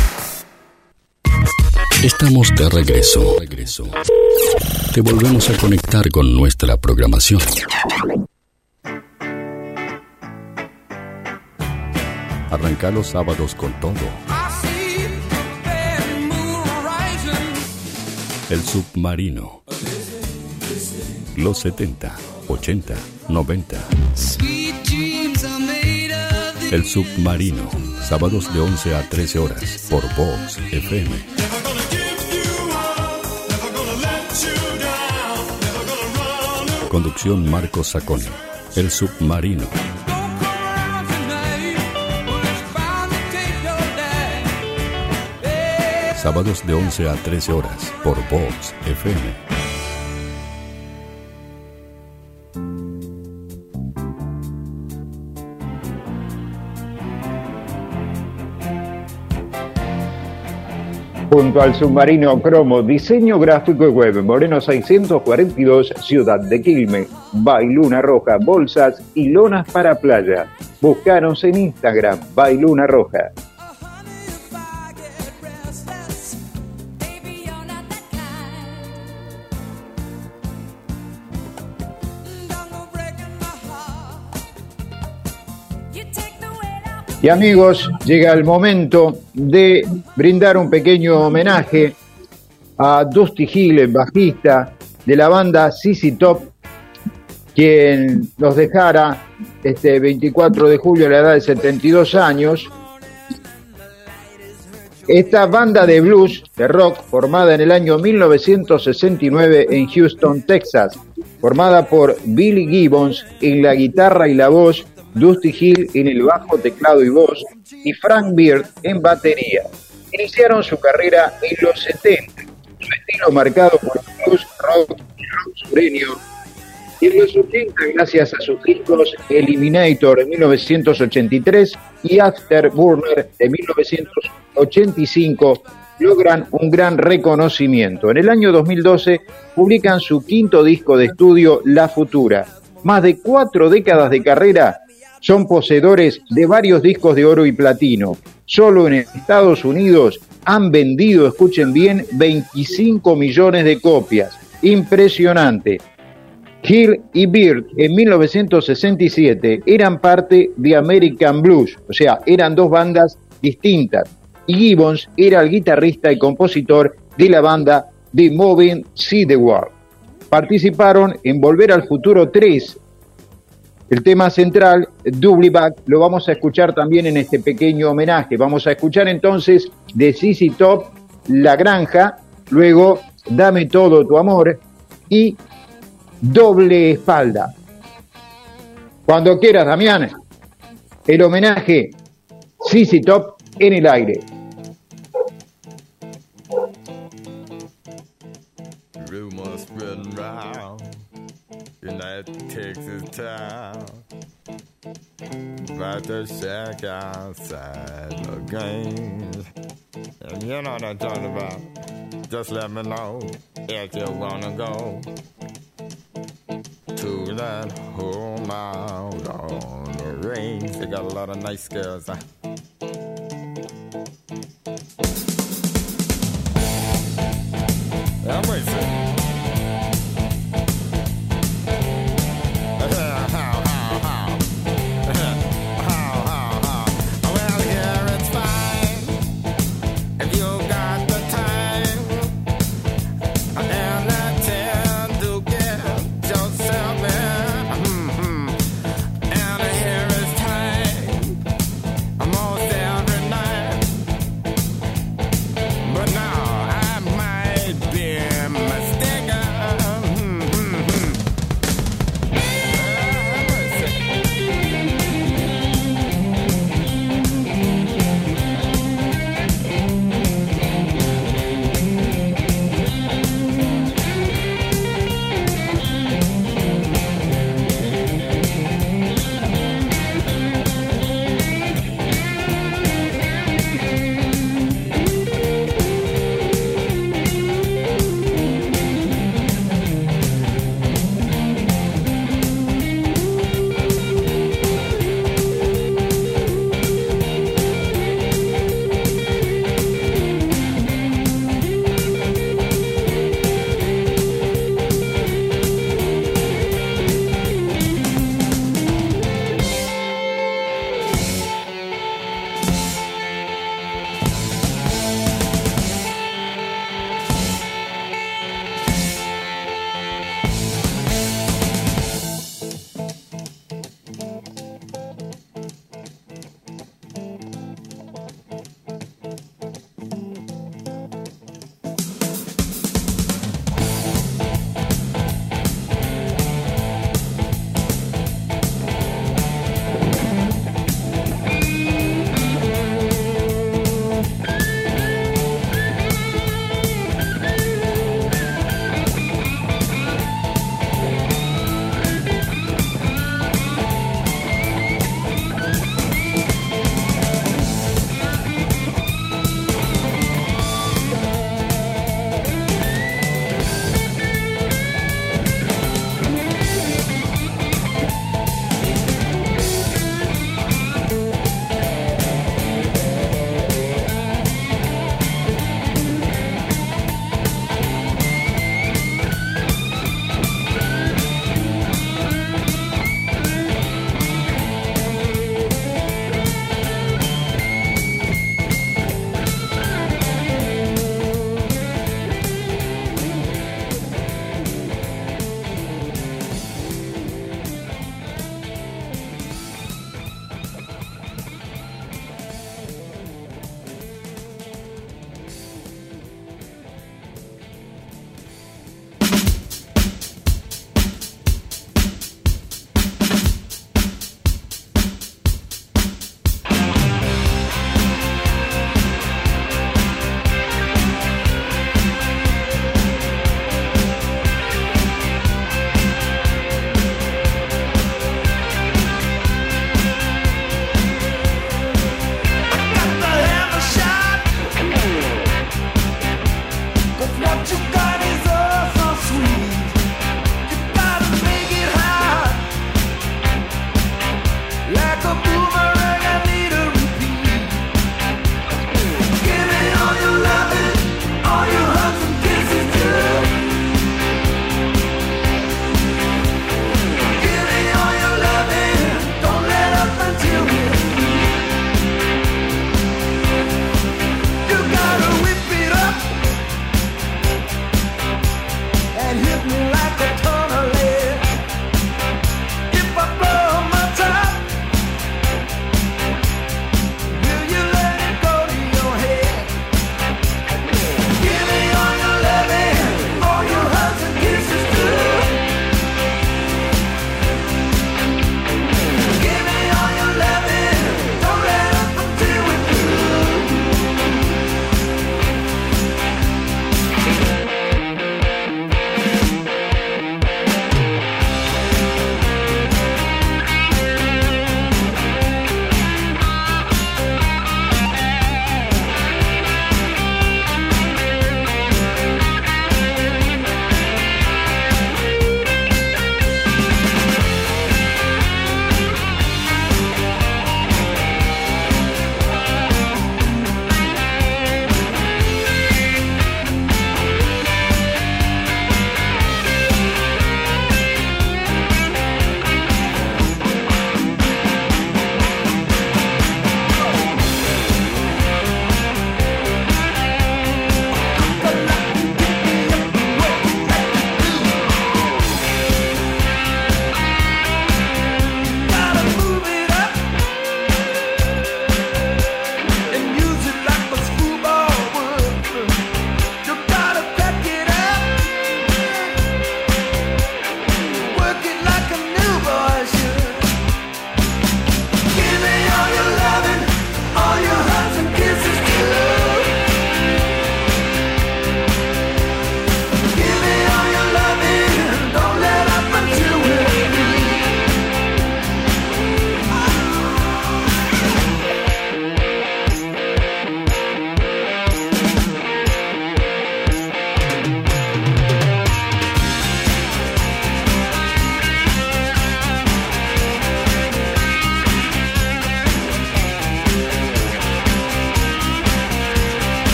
Estamos de regreso. regreso. Te volvemos a conectar con nuestra programación. Arranca los sábados con todo. El Submarino. Los setenta, ochenta, noventa. El Submarino. Sábados de once a trece horas por Vox F M. Conducción Marcos Saconi. El Submarino. Sábados de once a trece horas por Vox F M. Junto al Submarino Cromo, diseño gráfico y web, Moreno seiscientos cuarenta y dos, Ciudad de Quilmes. Bailuna Roja, bolsas y lonas para playa. Búscanos en Instagram, Bailuna Roja. Y amigos, llega el momento de brindar un pequeño homenaje a Dusty Hill, el bajista de la banda Z Z Top, quien nos dejara este veinticuatro de julio a la edad de setenta y dos años. Esta banda de blues, de rock, formada en el año mil novecientos sesenta y nueve en Houston, Texas, formada por Billy Gibbons en la guitarra y la voz, Dusty Hill en el bajo, teclado y voz, y Frank Beard en batería. Iniciaron su carrera en los setenta, su estilo marcado por blues, rock y rock sureño, y en los ochenta, gracias a sus discos Eliminator en mil novecientos ochenta y tres y Afterburner de mil novecientos ochenta y cinco, logran un gran reconocimiento. En el año dos mil doce publican su quinto disco de estudio, La Futura. Más de cuatro décadas de carrera, son poseedores de varios discos de oro y platino. Solo en Estados Unidos han vendido, escuchen bien, veinticinco millones de copias. Impresionante. Hill y Beard en mil novecientos sesenta y siete eran parte de American Blues, o sea, eran dos bandas distintas. Y Gibbons era el guitarrista y compositor de la banda The Moving See the World. Participaron en Volver al Futuro tres. El tema central, Double Back, lo vamos a escuchar también en este pequeño homenaje. Vamos a escuchar entonces de Z Z Top, La Granja, luego Dame Todo Tu Amor y Doble Espalda. Cuando quieras, Damián, el homenaje Z Z Top en el aire. And that takes his time. But the shack outside the games. And you know what I'm talking about. Just let me know if you wanna go to that home out on the range. They got a lot of nice girls. Huh? I'm racing. I'm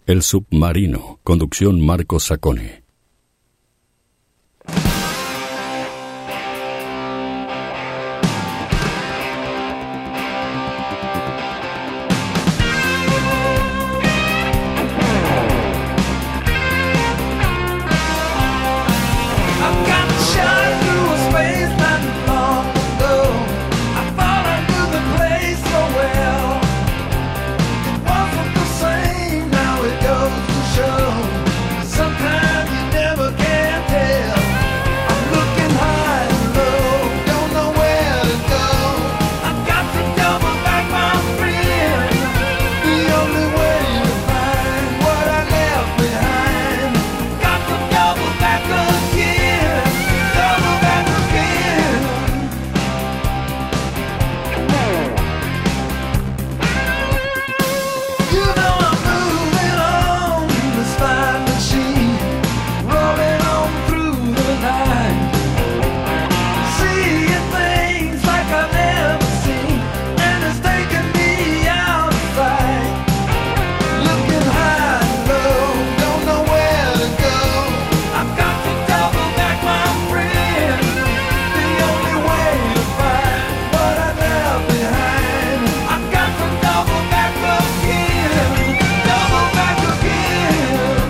El Submarino, conducción Marcos Sacone. Sometimes you never can tell. I'm looking high and low, don't know where to go. I've got to double back, my friend. The only way to find what I left behind. Got to double back again, double back again. You know I'm moving on this fine machine, rolling on through the night, seeing things like I've never seen, and it's taking me out of sight. Looking high and low, don't know where to go. I've got to double back, my friend. The only way to find what I left behind. I've got to double back again, double back again.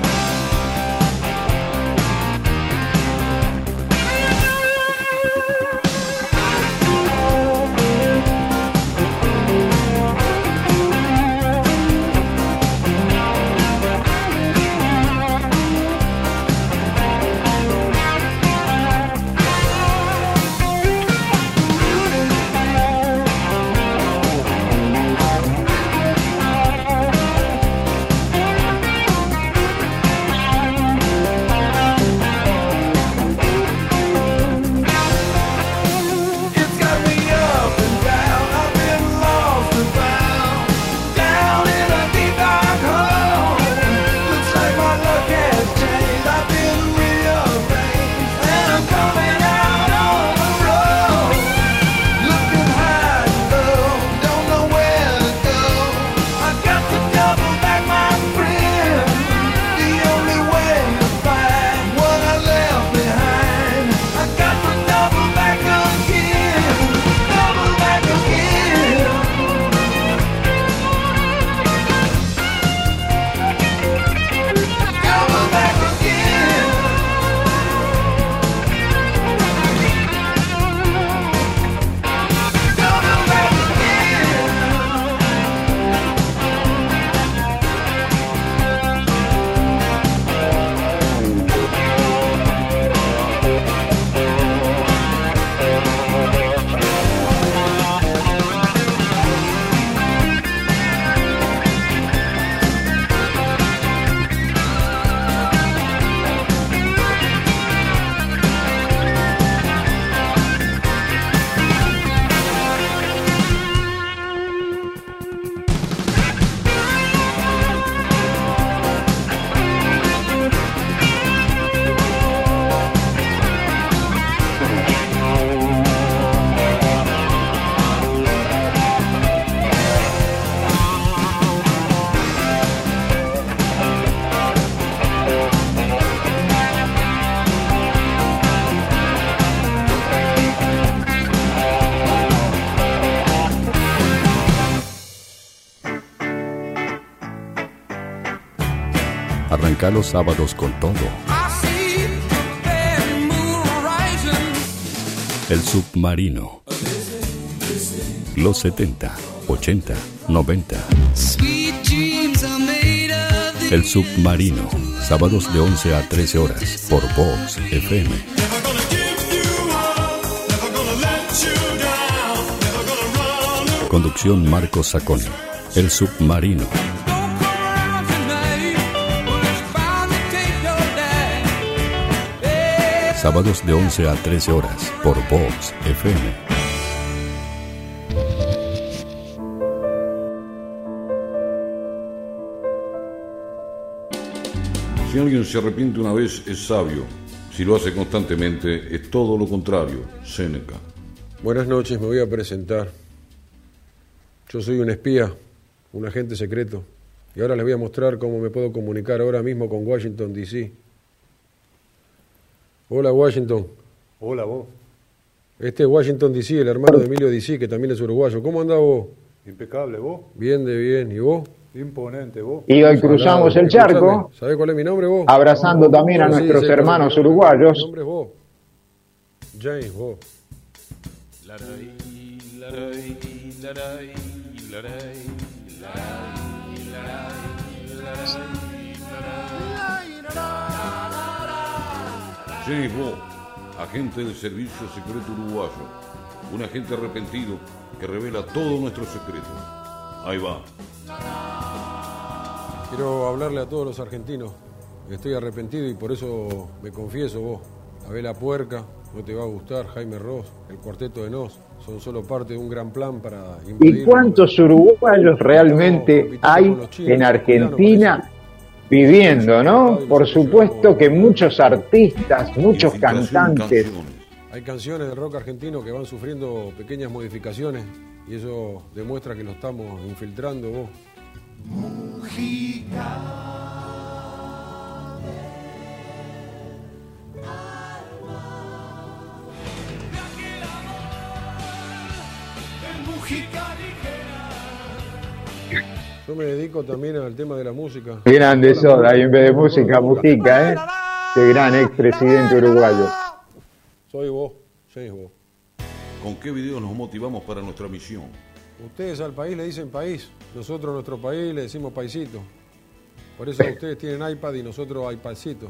It's got me up and down, I've been lost and found, down in a deep dark hole. Looks like my luck has changed, I've been rearranged, and I'm coming out on the road. Looking high and low, don't know where to go. I've got to double back, my friend. The only way to find what I left behind. I've got to double back again, double back again. Double back again. Double back Arranca los sábados con todo. El Submarino. Los setenta, ochenta, noventa. El Submarino. Sábados de once a trece horas por Vox F M. Conducción Marcos Sacone. El Submarino. Sábados de once a trece horas por Vox F M. Si alguien se arrepiente una vez es sabio, si lo hace constantemente es todo lo contrario. Séneca. Buenas noches, me voy a presentar. Yo soy un espía, un agente secreto. Y ahora les voy a mostrar cómo me puedo comunicar ahora mismo con Washington, D C Hola, Washington. Hola, vos. Este es Washington, D C, el hermano de Emilio D C, que también es uruguayo. ¿Cómo andás vos? Impecable, vos. Bien, de bien. ¿Y vos? Imponente, vos. Y hoy cruzamos el charco. ¿Sabés cuál es mi nombre, vos? Abrazando también a Sí, nuestros sí, hermanos mi uruguayos. Mi nombre es vos. James, vos. Laray, laray, laray, laray, laray, James Bond, agente del Servicio Secreto Uruguayo. Un agente arrepentido que revela todos nuestros secretos. Ahí va. Quiero hablarle a todos los argentinos. Estoy arrepentido y por eso me confieso vos. La Vela Puerca, no te va a gustar, Jaime Ross, el Cuarteto de Nos, son solo parte de un gran plan para impedir... ¿Y cuántos uruguayos realmente hay en Argentina viviendo, no? Por supuesto que muchos artistas, muchos cantantes. Hay canciones del rock argentino que van sufriendo pequeñas modificaciones y eso demuestra que lo estamos infiltrando vos. Yo me dedico también al tema de la música. Grande Soda, y en vez de música, música, ¿eh? Qué gran expresidente uruguayo. Soy vos, soy vos. ¿Con qué videos nos motivamos para nuestra misión? Ustedes al país le dicen país, nosotros a nuestro país le decimos paisito. Por eso ustedes tienen iPad y nosotros iPadcito.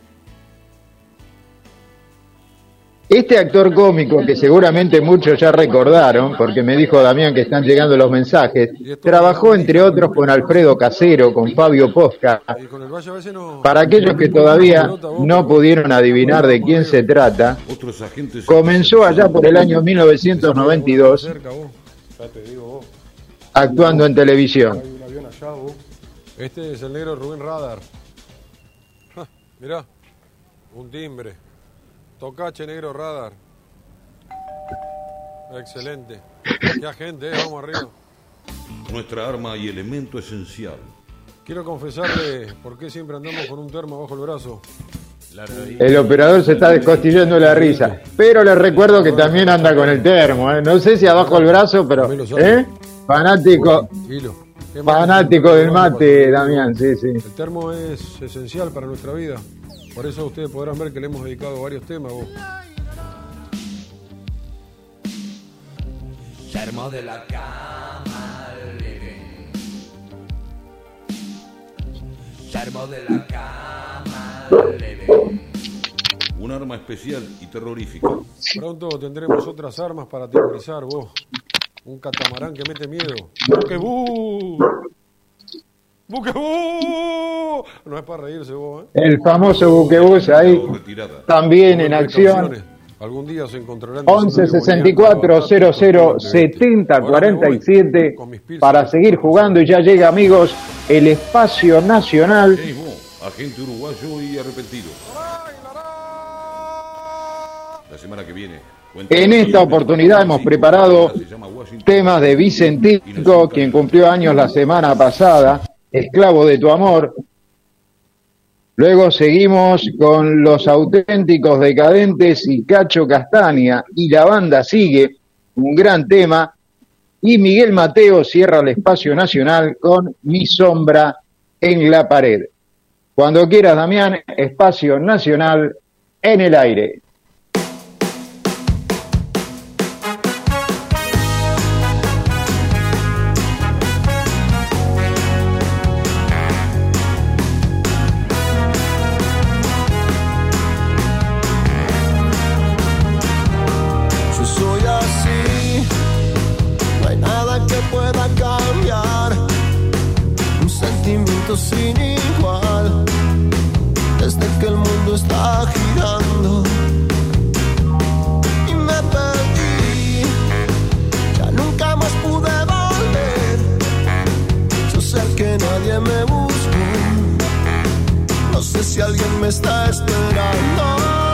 Este actor cómico, que seguramente muchos ya recordaron, porque me dijo Damián que están llegando los mensajes, trabajó entre otros con Alfredo Casero, con Fabio Posca. Para aquellos que todavía no pudieron adivinar de quién se trata, comenzó allá por el año mil novecientos noventa y dos, actuando en televisión. Este es el negro Rubén Radar. Ja, mirá, un timbre. Tocache negro Radar. Excelente. Qué agente, eh, vamos arriba. Nuestra arma y elemento esencial. Quiero confesarle por qué siempre andamos con un termo bajo el brazo. El operador se está descostillando la risa, pero les recuerdo que también anda con el termo, ¿eh? No sé si abajo el brazo, pero ¿eh? Fanático, fanático del mate, Damián, sí, sí. El termo es esencial para nuestra vida. Por eso ustedes podrán ver que le hemos dedicado varios temas. Vos. Termo de la cama living. Termo de la cama living. Un arma especial y terrorífica. Pronto tendremos otras armas para aterrorizar vos. Un catamarán que mete miedo. ¡Buquebú! ¡Buquebú! No es para reírse vos, ¿eh? El famoso buquebús ahí, también en acción. Algún día se encontrarán. once sesenta y cuatro cero cero setenta cuarenta y siete para seguir jugando y ya llega, amigos, el espacio nacional. Agente uruguayo y arrepentido. La semana que viene. En esta oportunidad hemos preparado temas de Vicentico, quien cumplió años la semana pasada, Esclavo de tu amor. Luego seguimos con Los Auténticos Decadentes y Cacho Castaña, y la banda sigue, un gran tema, y Miguel Mateo cierra el espacio nacional con Mi sombra en la pared. Cuando quieras, Damián, espacio nacional en el aire. Sin igual, desde que el mundo está girando y me perdí, ya nunca más pude volver. Yo sé que nadie me buscó, no sé si alguien me está esperando.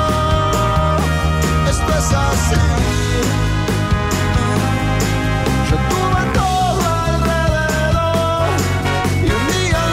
Esto es así. Yo tuve todo alrededor y un día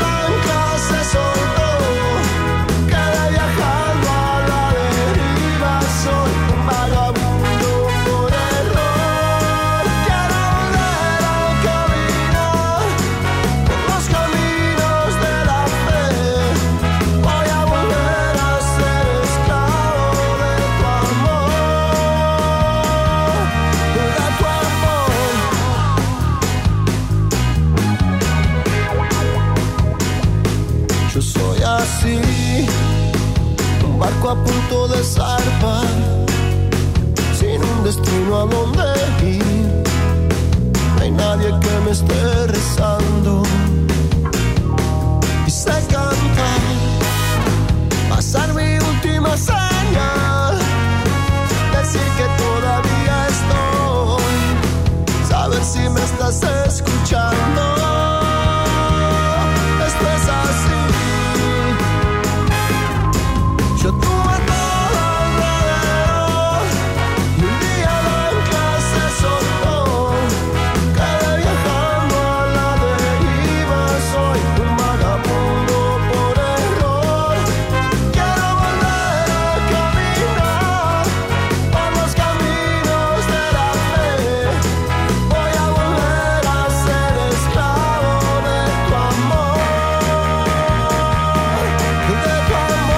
a punto de zarpar, sin un destino a donde ir. No hay nadie que me esté rezando. Y sé cantar, pasar mi última señal, decir que todavía estoy, saber si me estás escuchando. Esto es así. Yo tuve todo alrededor y un día la clase soltó. Quedé viajando a la deriva, soy un vagabundo por error. Quiero volver a caminar por los caminos de la fe. Voy a volver a ser esclavo de tu amor, de tu amor.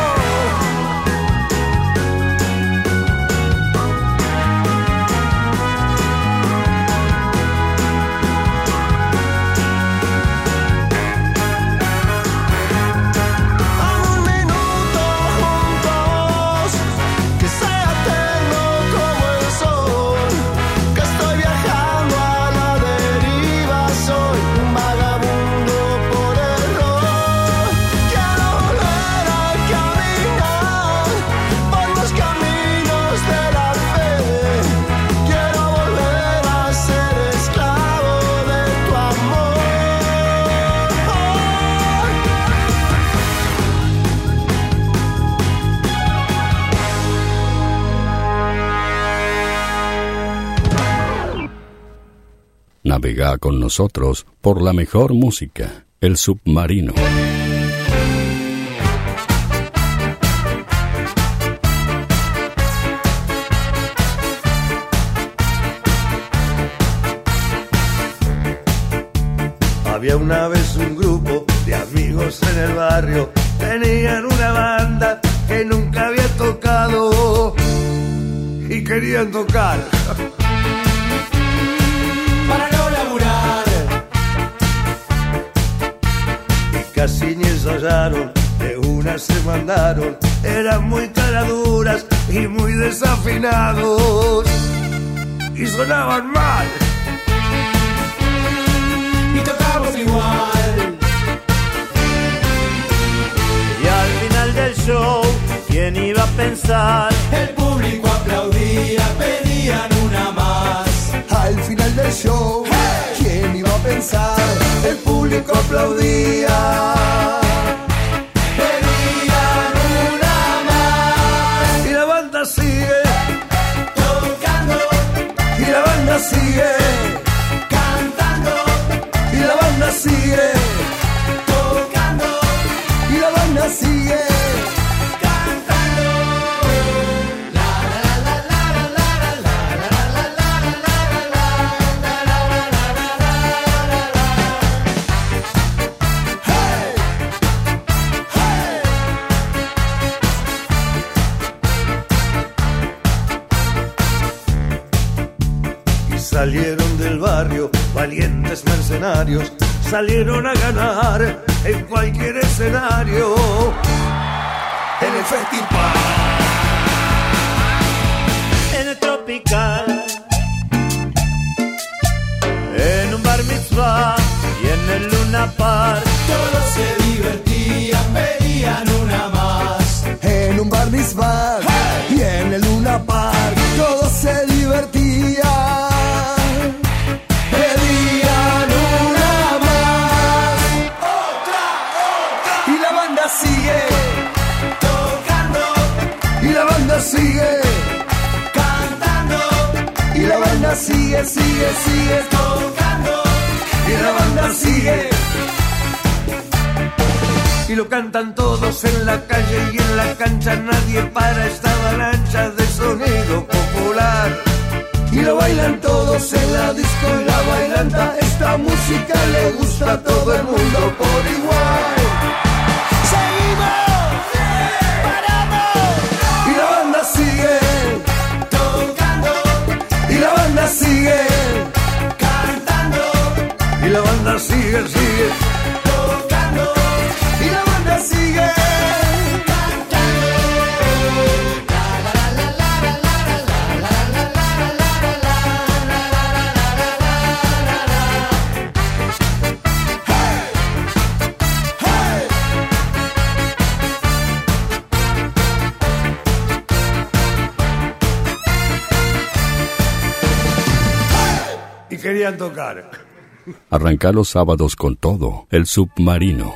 Un minuto juntos, que sea eterno como el sol, que estoy viajando a la deriva, soy un vagabundo por error. Quiero volver a caminar por los caminos de la fe. Quiero volver a ser esclavo de tu amor. Navega con nosotros por la mejor música, El Submarino. Había una vez un grupo de amigos en el barrio, tenían una banda que nunca había tocado y querían tocar para no laburar. Y casi ni ensayaron, de una se mandaron, eran muy caraduras y muy desafinados y sonaban mal. Y tocamos igual. Y al final del show, ¿quién iba a pensar? El público aplaudía, pedían una más. Al final del show, ¿quién iba a pensar? El público aplaudía, pedían una más. Y la banda sigue tocando, y la banda sigue cantando, y la banda sigue tocando, y la banda sigue cantando. La la la la la la la la la la la la la la. Hey, hey. Y salieron del barrio valientes mercenarios, salieron a ganar en cualquier escenario. En el festival, En el tropical, en un bar mitzvah y en el Luna Park. todos se divertían, pedían una más. En un bar mitzvah y en el Luna Park, todos se divertían, pedían una más. Otra, otra. Y la banda sigue tocando, y la banda sigue cantando, y la banda sigue, sigue, sigue tocando, y la banda sigue. Y lo cantan todos en la calle y en la cancha, nadie para esta avalancha de sonido popular. Y lo bailan todos en la disco y la bailanta, esta música le gusta a todo el mundo por igual. ¡Seguimos! ¡Paramos! Y la banda sigue tocando, y la banda sigue cantando, y la banda sigue, sigue tocando, y la banda sigue cantando. querían tocar. Arranca los sábados con todo, El Submarino.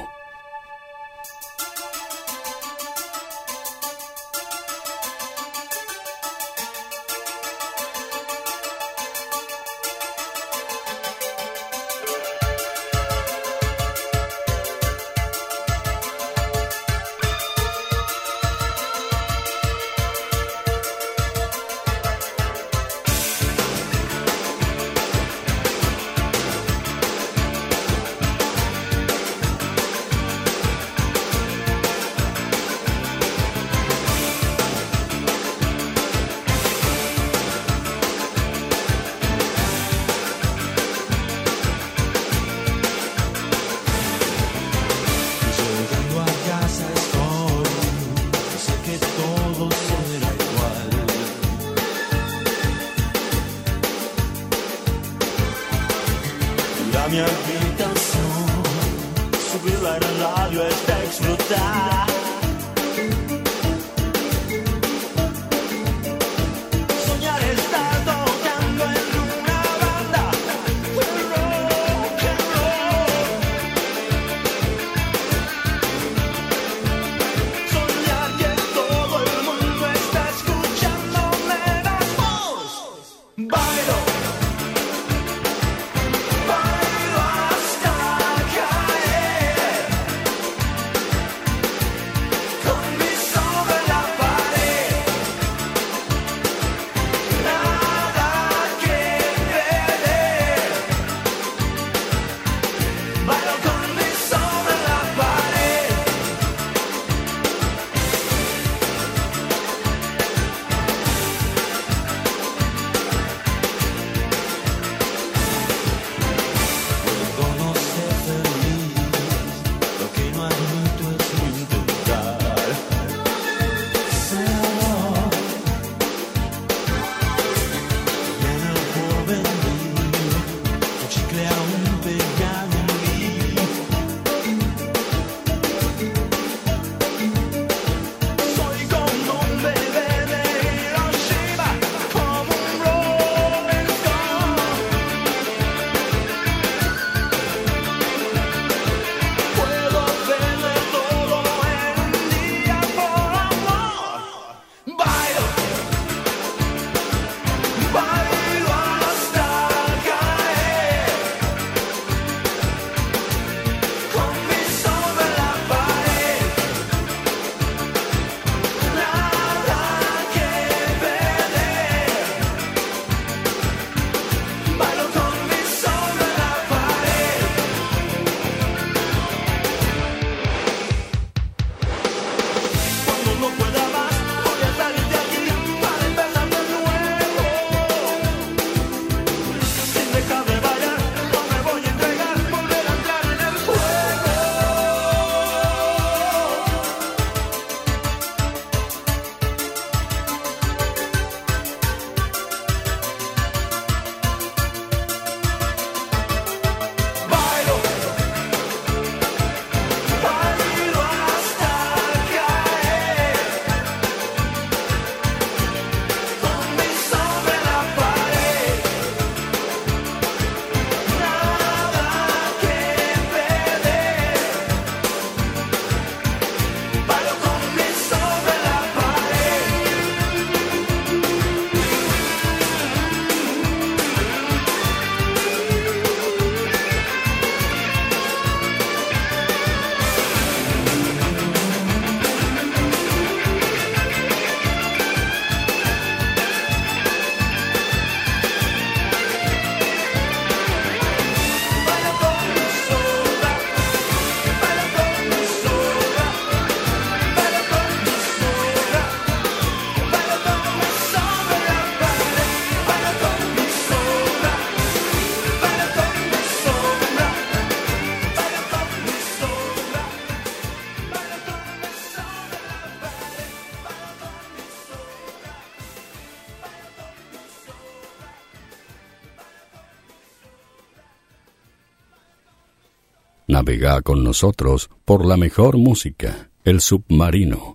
Navega con nosotros por la mejor música, El Submarino.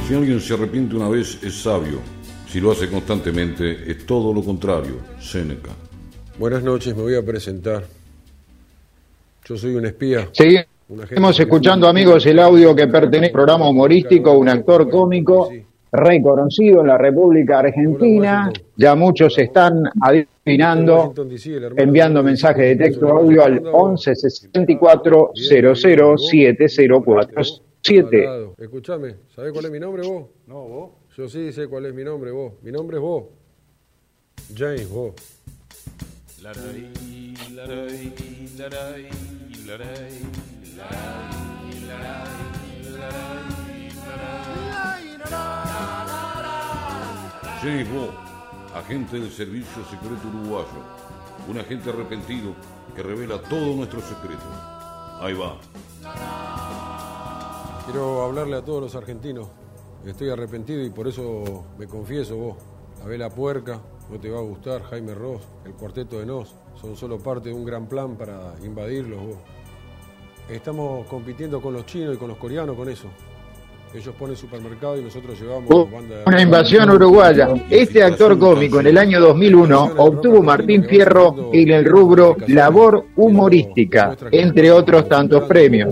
Si alguien se arrepiente una vez, es sabio. Si lo hace constantemente, es todo lo contrario. Séneca. Buenas noches, me voy a presentar. Yo soy un espía. Seguimos Estamos escuchando, amigos, el audio que pertenece al programa humorístico, un actor cómico reconocido en la República Argentina. Ya muchos están adivinando, enviando mensajes de texto audio al once sesenta y cuatro cero cero siete cero cuatro siete. Escuchame, ¿sabés cuál es mi nombre vos? No, vos. Yo sí sé cuál es mi nombre vos. Mi nombre es vos. James, vos. Laray, laray, laray, laray. James Bond, agente del Servicio Secreto Uruguayo, un agente arrepentido que revela todos nuestros secretos. Ahí va. Quiero hablarle a todos los argentinos. Estoy arrepentido y por eso me confieso vos. La Vela Puerca, no te va a gustar, Jaime Ross, el Cuarteto de Nos, son solo parte de un gran plan para invadirlos vos. Estamos compitiendo con los chinos y con los coreanos con eso. Ellos ponen supermercado y nosotros llevamos uh, banda de... Una invasión uruguaya. Este actor cómico en el año dos mil uno obtuvo Martín Fierro en el rubro labor humorística, entre otros tantos premios.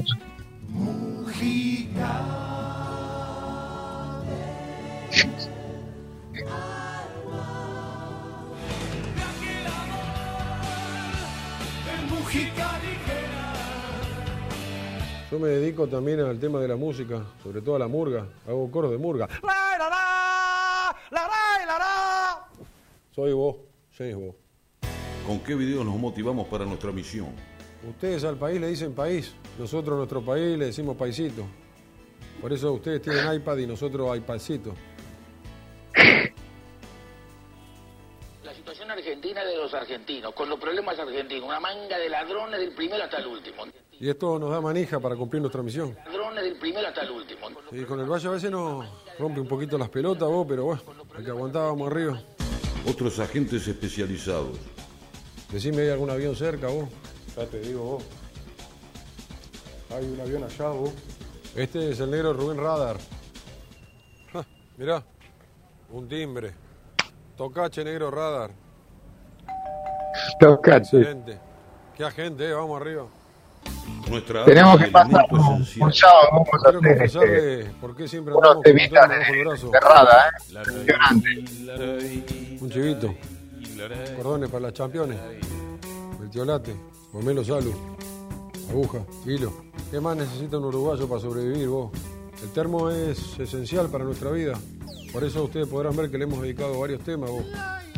Yo me dedico también al tema de la música, sobre todo a la murga. Hago coros de murga. Soy vos, James vos. ¿Con qué videos nos motivamos para nuestra misión? Ustedes al país le dicen país, nosotros a nuestro país le decimos paisito. Por eso ustedes tienen iPad y nosotros iPadcito. La situación argentina de los argentinos, con los problemas argentinos, una manga de ladrones del primero hasta el último. Y esto nos da manija para cumplir nuestra misión. Ladrones del primero hasta el último. Y con el Valle a veces nos rompe un poquito las pelotas vos, pero bueno, hay que aguantábamos arriba. Otros agentes especializados. Decime, ¿hay algún avión cerca vos? Ya te digo vos. Hay un avión allá vos. Este es el negro Rubén Radar. Ja, mirá, un timbre. Tocache, negro Radar. Tocache. Excelente. Qué agente, eh, vamos arriba. Nuestra Tenemos que pasar un sábado, vamos a hacer este, ¿por qué siempre unos temitas de cerrada, eh? Un chivito. Cordones para las championes. Metiolate, pomelo salud. Aguja, hilo. ¿Qué más necesita un uruguayo para sobrevivir vos? El termo es esencial para nuestra vida. Por eso ustedes podrán ver que le hemos dedicado varios temas vos.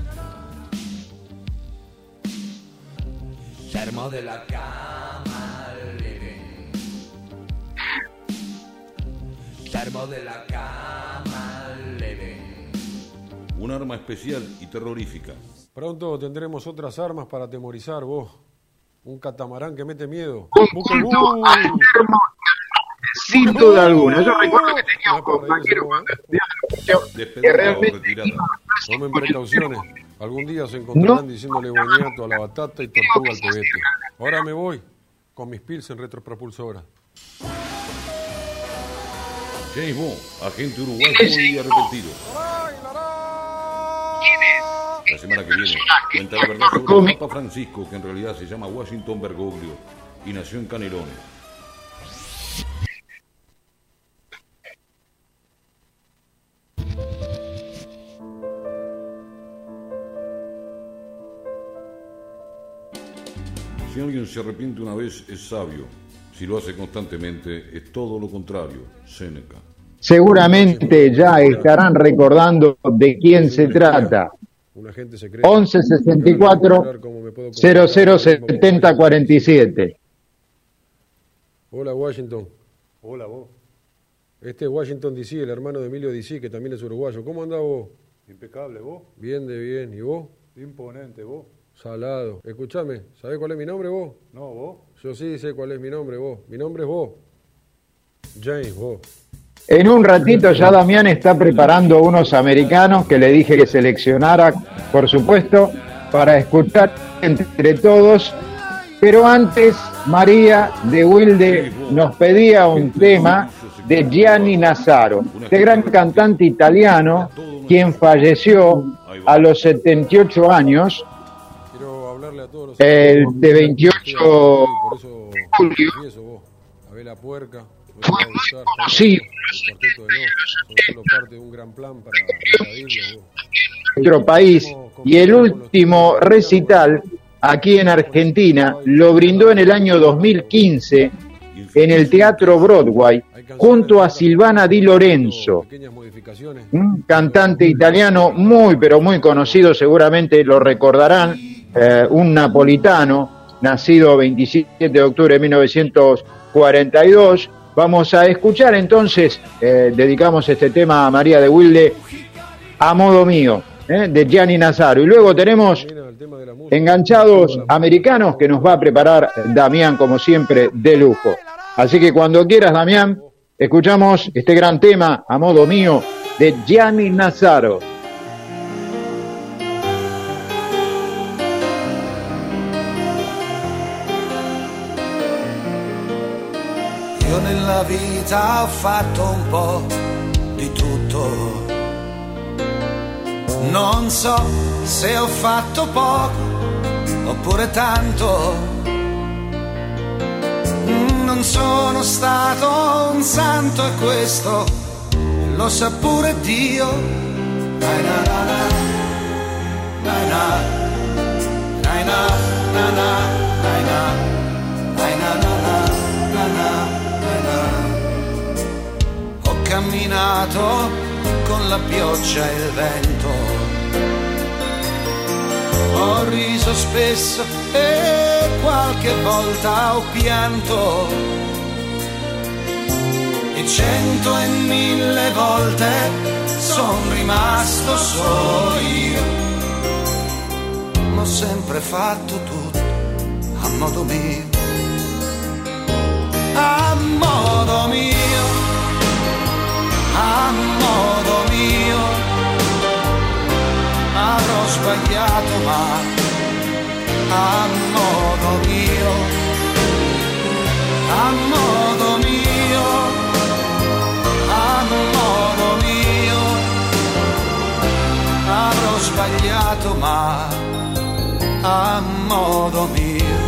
Termo de la cama living. Termo de la cama living. Un arma especial y terrorífica. Pronto tendremos otras armas para atemorizar vos. Un catamarán que mete miedo. Un culto al termo, sin duda alguna. Yo recuerdo que tenía un compañero cuando estudiaba que realmente... Tomen precauciones. Algún día se encontrarán no. diciéndole boniato a la batata y tortuga al pebete. Ahora me voy con mis pils en retropropulsora. James Bond, agente uruguayo y arrepentido. La semana que viene cuenta la verdad sobre el Papa Francisco, que en realidad se llama Washington Bergoglio y nació en Canelones. Si alguien se arrepiente una vez, es sabio. Si lo hace constantemente, es todo lo contrario. Séneca. Seguramente ya estarán recordando de quién se trata. once sesenta y cuatro cero cero setenta cuarenta y siete. Hola, Washington. Hola, vos. Este es Washington D C, el hermano de Emilio D C, que también es uruguayo. ¿Cómo andás vos? Impecable, vos. Bien de bien. ¿Y vos? Imponente, vos. Salado. Escuchame, ¿sabés cuál es mi nombre vos? No, vos. Yo sí sé cuál es mi nombre vos. Mi nombre es vos. James, vos. En un ratito ya Damián está preparando unos americanos que le dije que seleccionara, por supuesto, para escuchar entre todos. Pero antes, María de Wilde nos pedía un tema de Gianni Nazaro, este gran cantante italiano, quien falleció a los setenta y ocho años, el de veintiocho de julio. Fue muy conocido en nuestro país y el último recital aquí en Argentina lo brindó en el año dos mil quince en el Teatro Broadway junto a Silvana Di Lorenzo, un cantante italiano muy pero muy conocido, seguramente lo recordarán, eh, un napolitano nacido veintisiete de octubre de mil novecientos cuarenta y dos. Vamos a escuchar entonces, eh, dedicamos este tema a María de Wilde, A modo mío, eh, de Gianni Nazaro. Y luego tenemos enganchados americanos que nos va a preparar Damián, como siempre, de lujo. Así que cuando quieras, Damián, escuchamos este gran tema, A modo mío, de Gianni Nazaro. Io nella vita ho fatto un po' di tutto, non so se ho fatto poco oppure tanto, non sono stato un santo e questo lo sa pure Dio. Nai na na na, nai na, nai na na na, nai na, nai na na na, na na. Ho camminato con la pioggia e il vento, ho riso spesso e qualche volta ho pianto, e cento e mille volte son rimasto solo io, ma ho sempre fatto tutto a modo mio, a modo mio, a modo mio. Avrò sbagliato ma a modo mio, a modo mio, a modo mio. Avrò sbagliato ma a modo mio.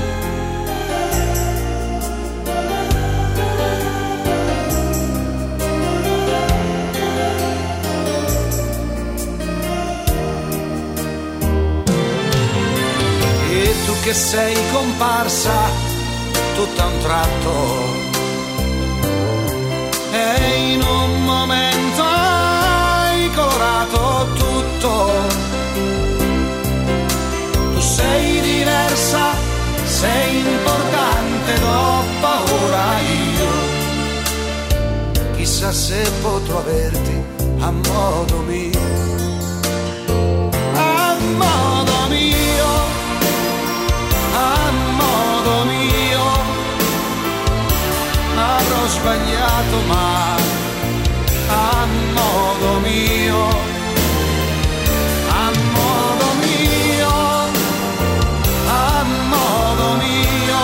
Che sei comparsa tutto a un tratto e in un momento hai colorato tutto. Tu sei diversa, sei importante, ho paura io. Chissà se potrò averti a modo mio, a modo mio, a modo mio. Avrò sbagliato ma a modo mio, a modo mio, a modo mio.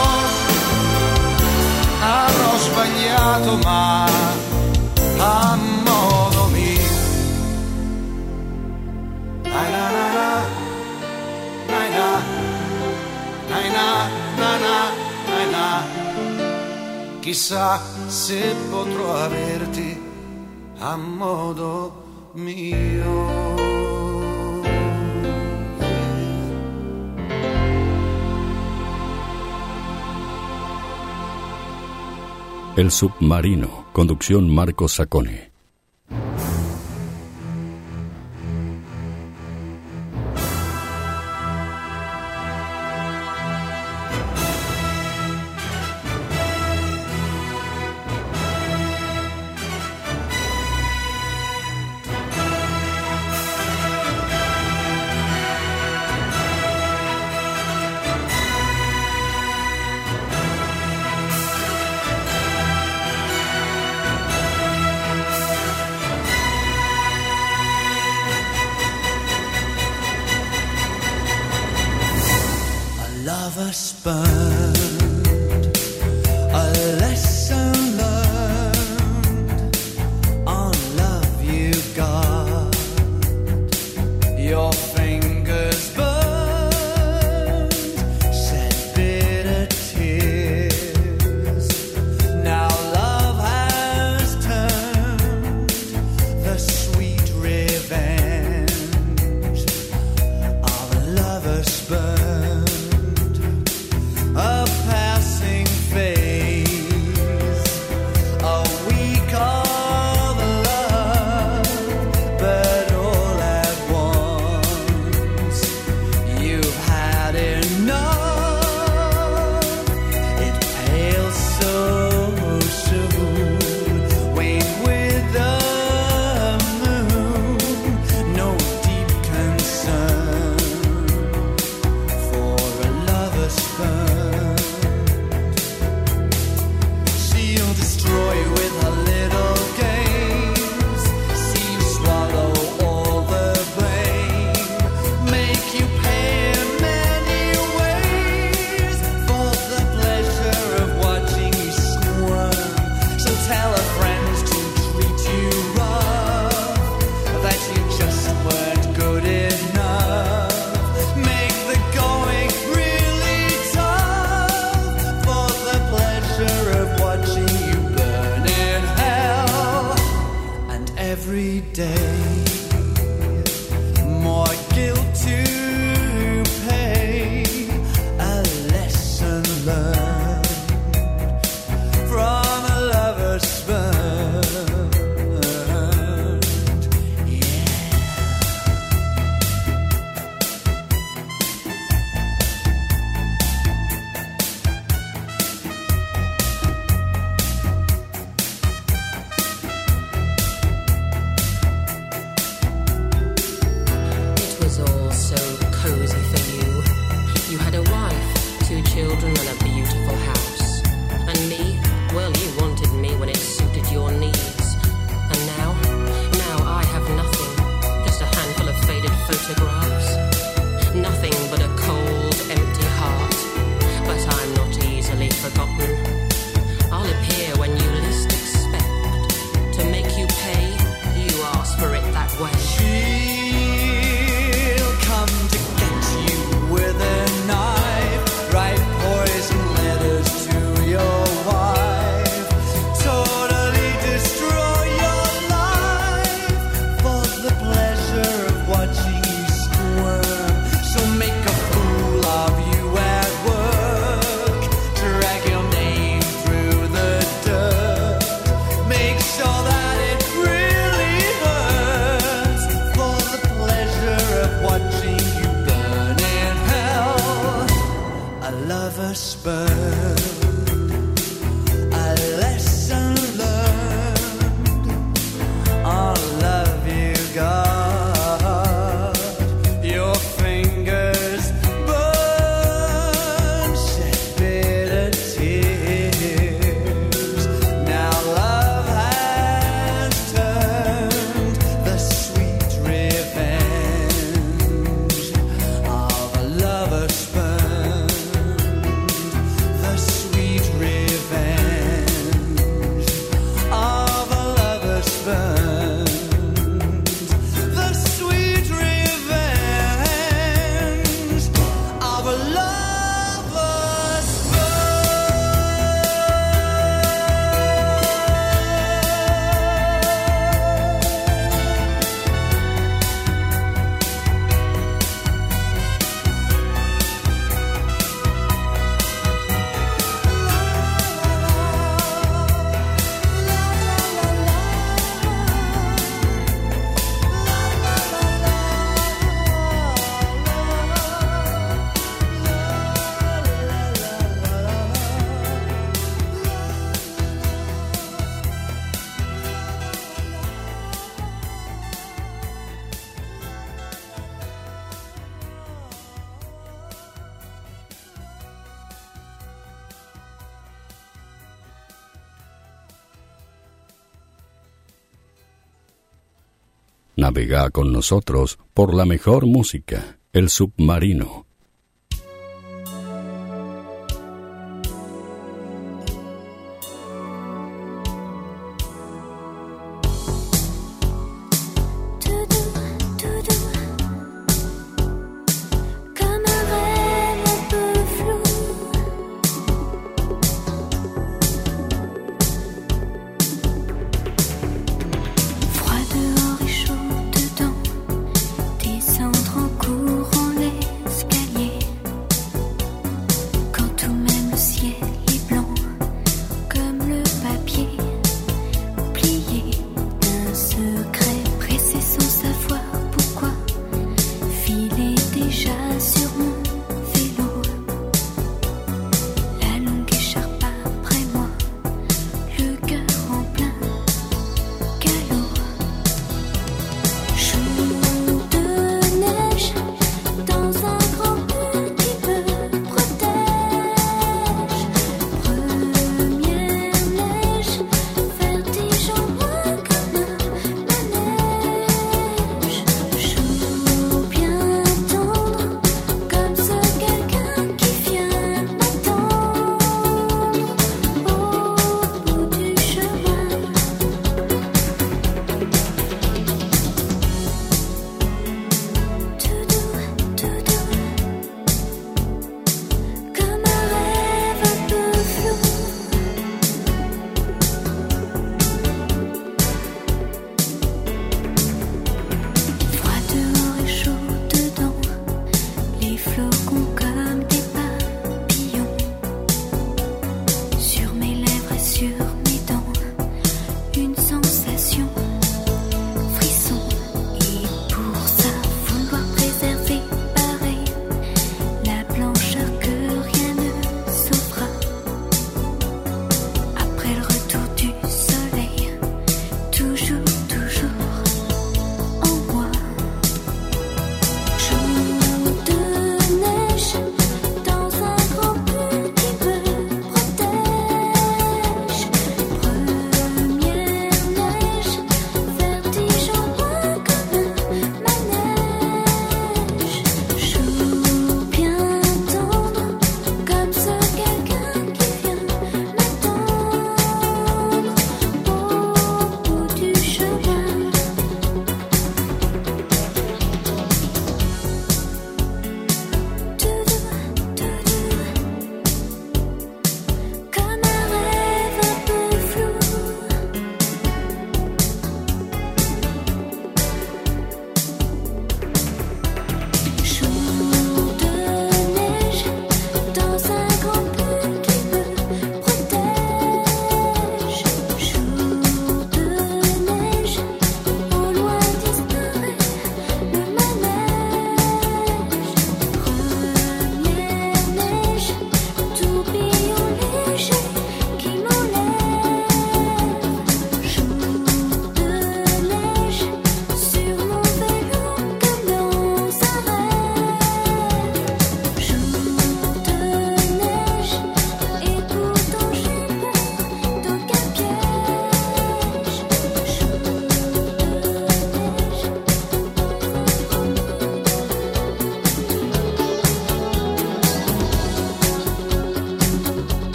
Avrò sbagliato ma a modo mio. Na na na na, na na. Na na na na na. Chissà se potrò averti a modo mio. El submarino, conducción Marco Saccone. day. More guilt to pay, a lesson learned from a lover's spurned. Children and a beautiful house. And me, well, you wanted me when it suited your needs. And now, now I have nothing, just a handful of faded photographs. Nothing but a cold, empty heart. But I'm not easily forgotten. I'll appear when you least expect. To make you pay, you ask for it that way. She'll come to get you with a knife, write poison letters to your wife, totally destroy your life for the pleasure of watching you squirm. So make a fool of you at work, drag your name through the dirt, make sure that it really hurts for the pleasure of watching you burn in hell. A lover's spurn, a lesson learned. I'll love you, God. Your fingers burn, shed bitter tears. Now love has turned the sweet revenge of a lover's spurn. The sweet revenge of a lover's spurn. The sweet revenge of a lover's Navega con nosotros por la mejor música, El Submarino. Comme un rêve un peu flou, froid dehors et chaud dedans, descendre en courant l'escalier.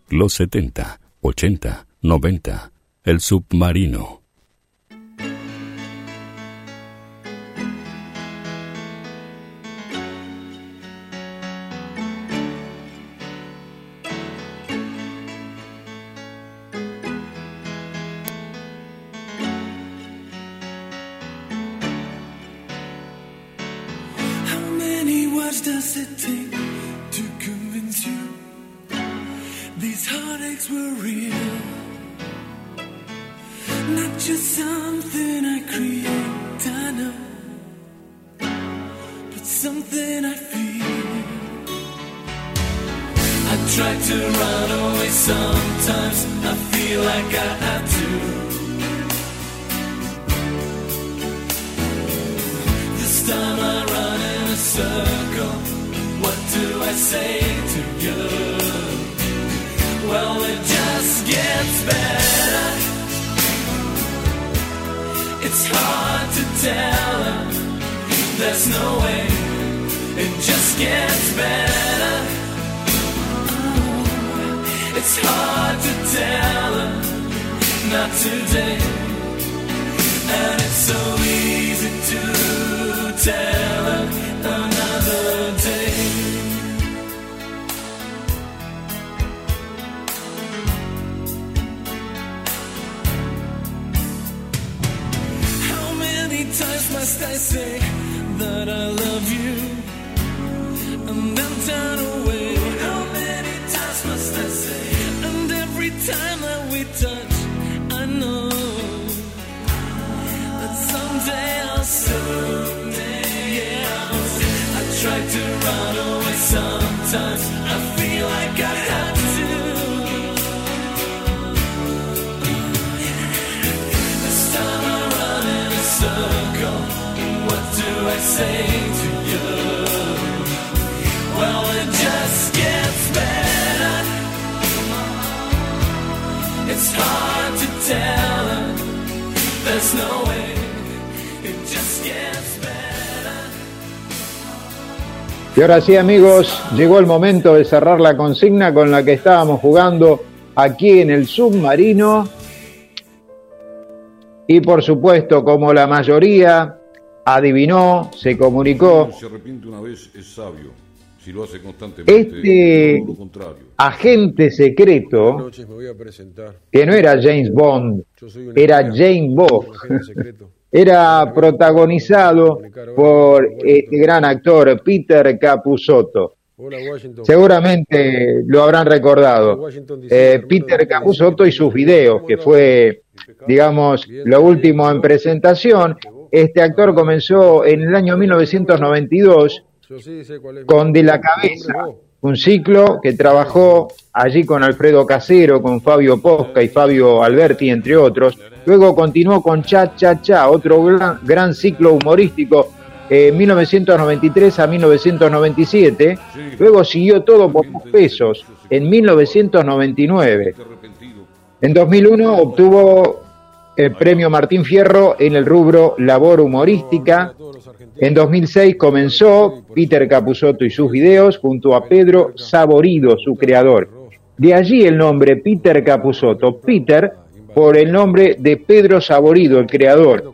Los setenta, ochenta, noventa. El submarino. How many words does it take to convince you these heartaches were real? Not just something I create, I know, but something I feel. I try to run away sometimes, I feel like I have to. This time I run in a circle, what do I say to you? Well, it just gets better. It's hard to tell her, there's no way, it just gets better. Oh, it's hard to tell her, not today. And it's so easy to tell her another day. How many times must I say that I love you and then turn away? How many times must I say? And every time that we touch, I know that someday I'll someday, yeah. I try to run away sometimes, I feel like I have to. This time I run in a circle, what do I say to you? Well, it just gets better. It's hard to tell her, there's no way, it just gets better. Y ahora sí, amigos, llegó el momento de cerrar la consigna con la que estábamos jugando aquí en el submarino. Y por supuesto, como la mayoría adivinó, se comunicó, Si se arrepiente una vez es sabio, si lo hace constantemente, este todo lo contrario. agente secreto, que no era James Bond, era Jane Bond, era protagonizado por este gran actor Peter Capusotto. Seguramente lo habrán recordado. Eh, Peter Capusotto y sus videos, que fue, digamos, lo último en presentación. Este actor comenzó en el año mil novecientos noventa y dos con De la Cabeza, un ciclo que trabajó allí con Alfredo Casero, con Fabio Posca y Fabio Alberti, entre otros. Luego continuó con Cha Cha Cha, otro gran, gran ciclo humorístico, en eh, mil novecientos noventa y tres a mil novecientos noventa y siete. Luego siguió Todo por dos pesos en mil novecientos noventa y nueve. En dos mil uno obtuvo el premio Martín Fierro en el rubro Labor Humorística. En dos mil seis comenzó Peter Capusotto y sus videos junto a Pedro Saborido, su creador. De allí el nombre Peter Capusotto. Peter por el nombre de Pedro Saborido, el creador.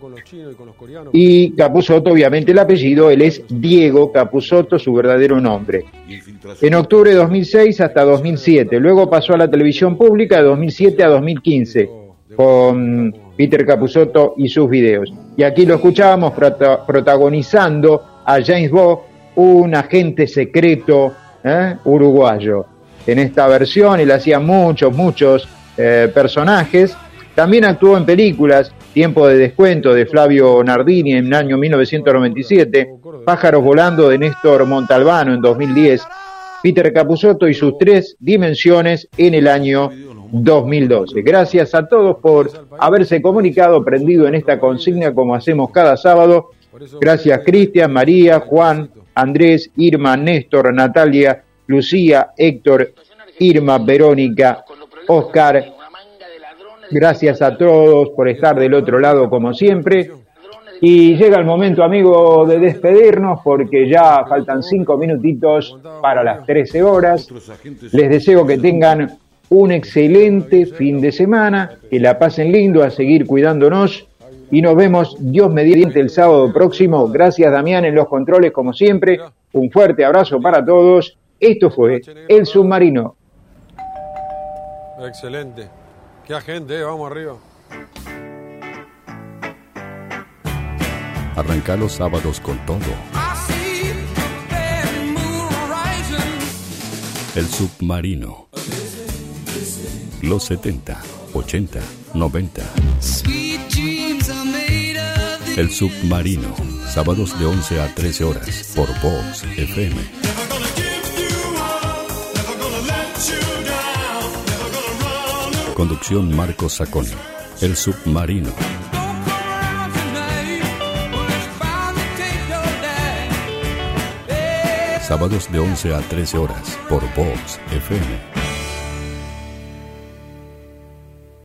Y Capusotto, obviamente el apellido, él es Diego Capusotto, su verdadero nombre. En octubre de dos mil seis hasta dos mil siete. Luego pasó a la televisión pública de dos mil siete a dos mil quince con Peter Capusotto y sus videos. Y aquí lo escuchábamos prota- protagonizando a James Bond, un agente secreto ¿eh? uruguayo. En esta versión él hacía muchos, muchos eh, personajes. También actuó en películas, Tiempo de Descuento de Flavio Nardini en el año mil novecientos noventa y siete, Pájaros Volando de Néstor Montalbano en dos mil diez, Peter Capusotto y sus tres dimensiones en el año dos mil doce. Gracias a todos por haberse comunicado, prendido en esta consigna como hacemos cada sábado. Gracias Cristian, María, Juan, Andrés, Irma, Néstor, Natalia, Lucía, Héctor, Irma, Verónica, Oscar. Gracias a todos por estar del otro lado como siempre. Y llega el momento, amigo, de despedirnos porque ya faltan cinco minutitos para las trece horas. Les deseo que tengan un excelente fin de semana, que la pasen lindo, a seguir cuidándonos y nos vemos, Dios mediante, el sábado próximo. Gracias, Damián, en los controles como siempre. Un fuerte abrazo para todos. Esto fue El Submarino. Excelente. Qué agente, eh, vamos arriba. Arranca los sábados con todo. El Submarino. Los setenta, ochenta, noventa. El Submarino. Sábados de once a trece horas por Vox F M. Conducción Marcos Saconi. El Submarino. Sábados de once a trece horas por Vox F M.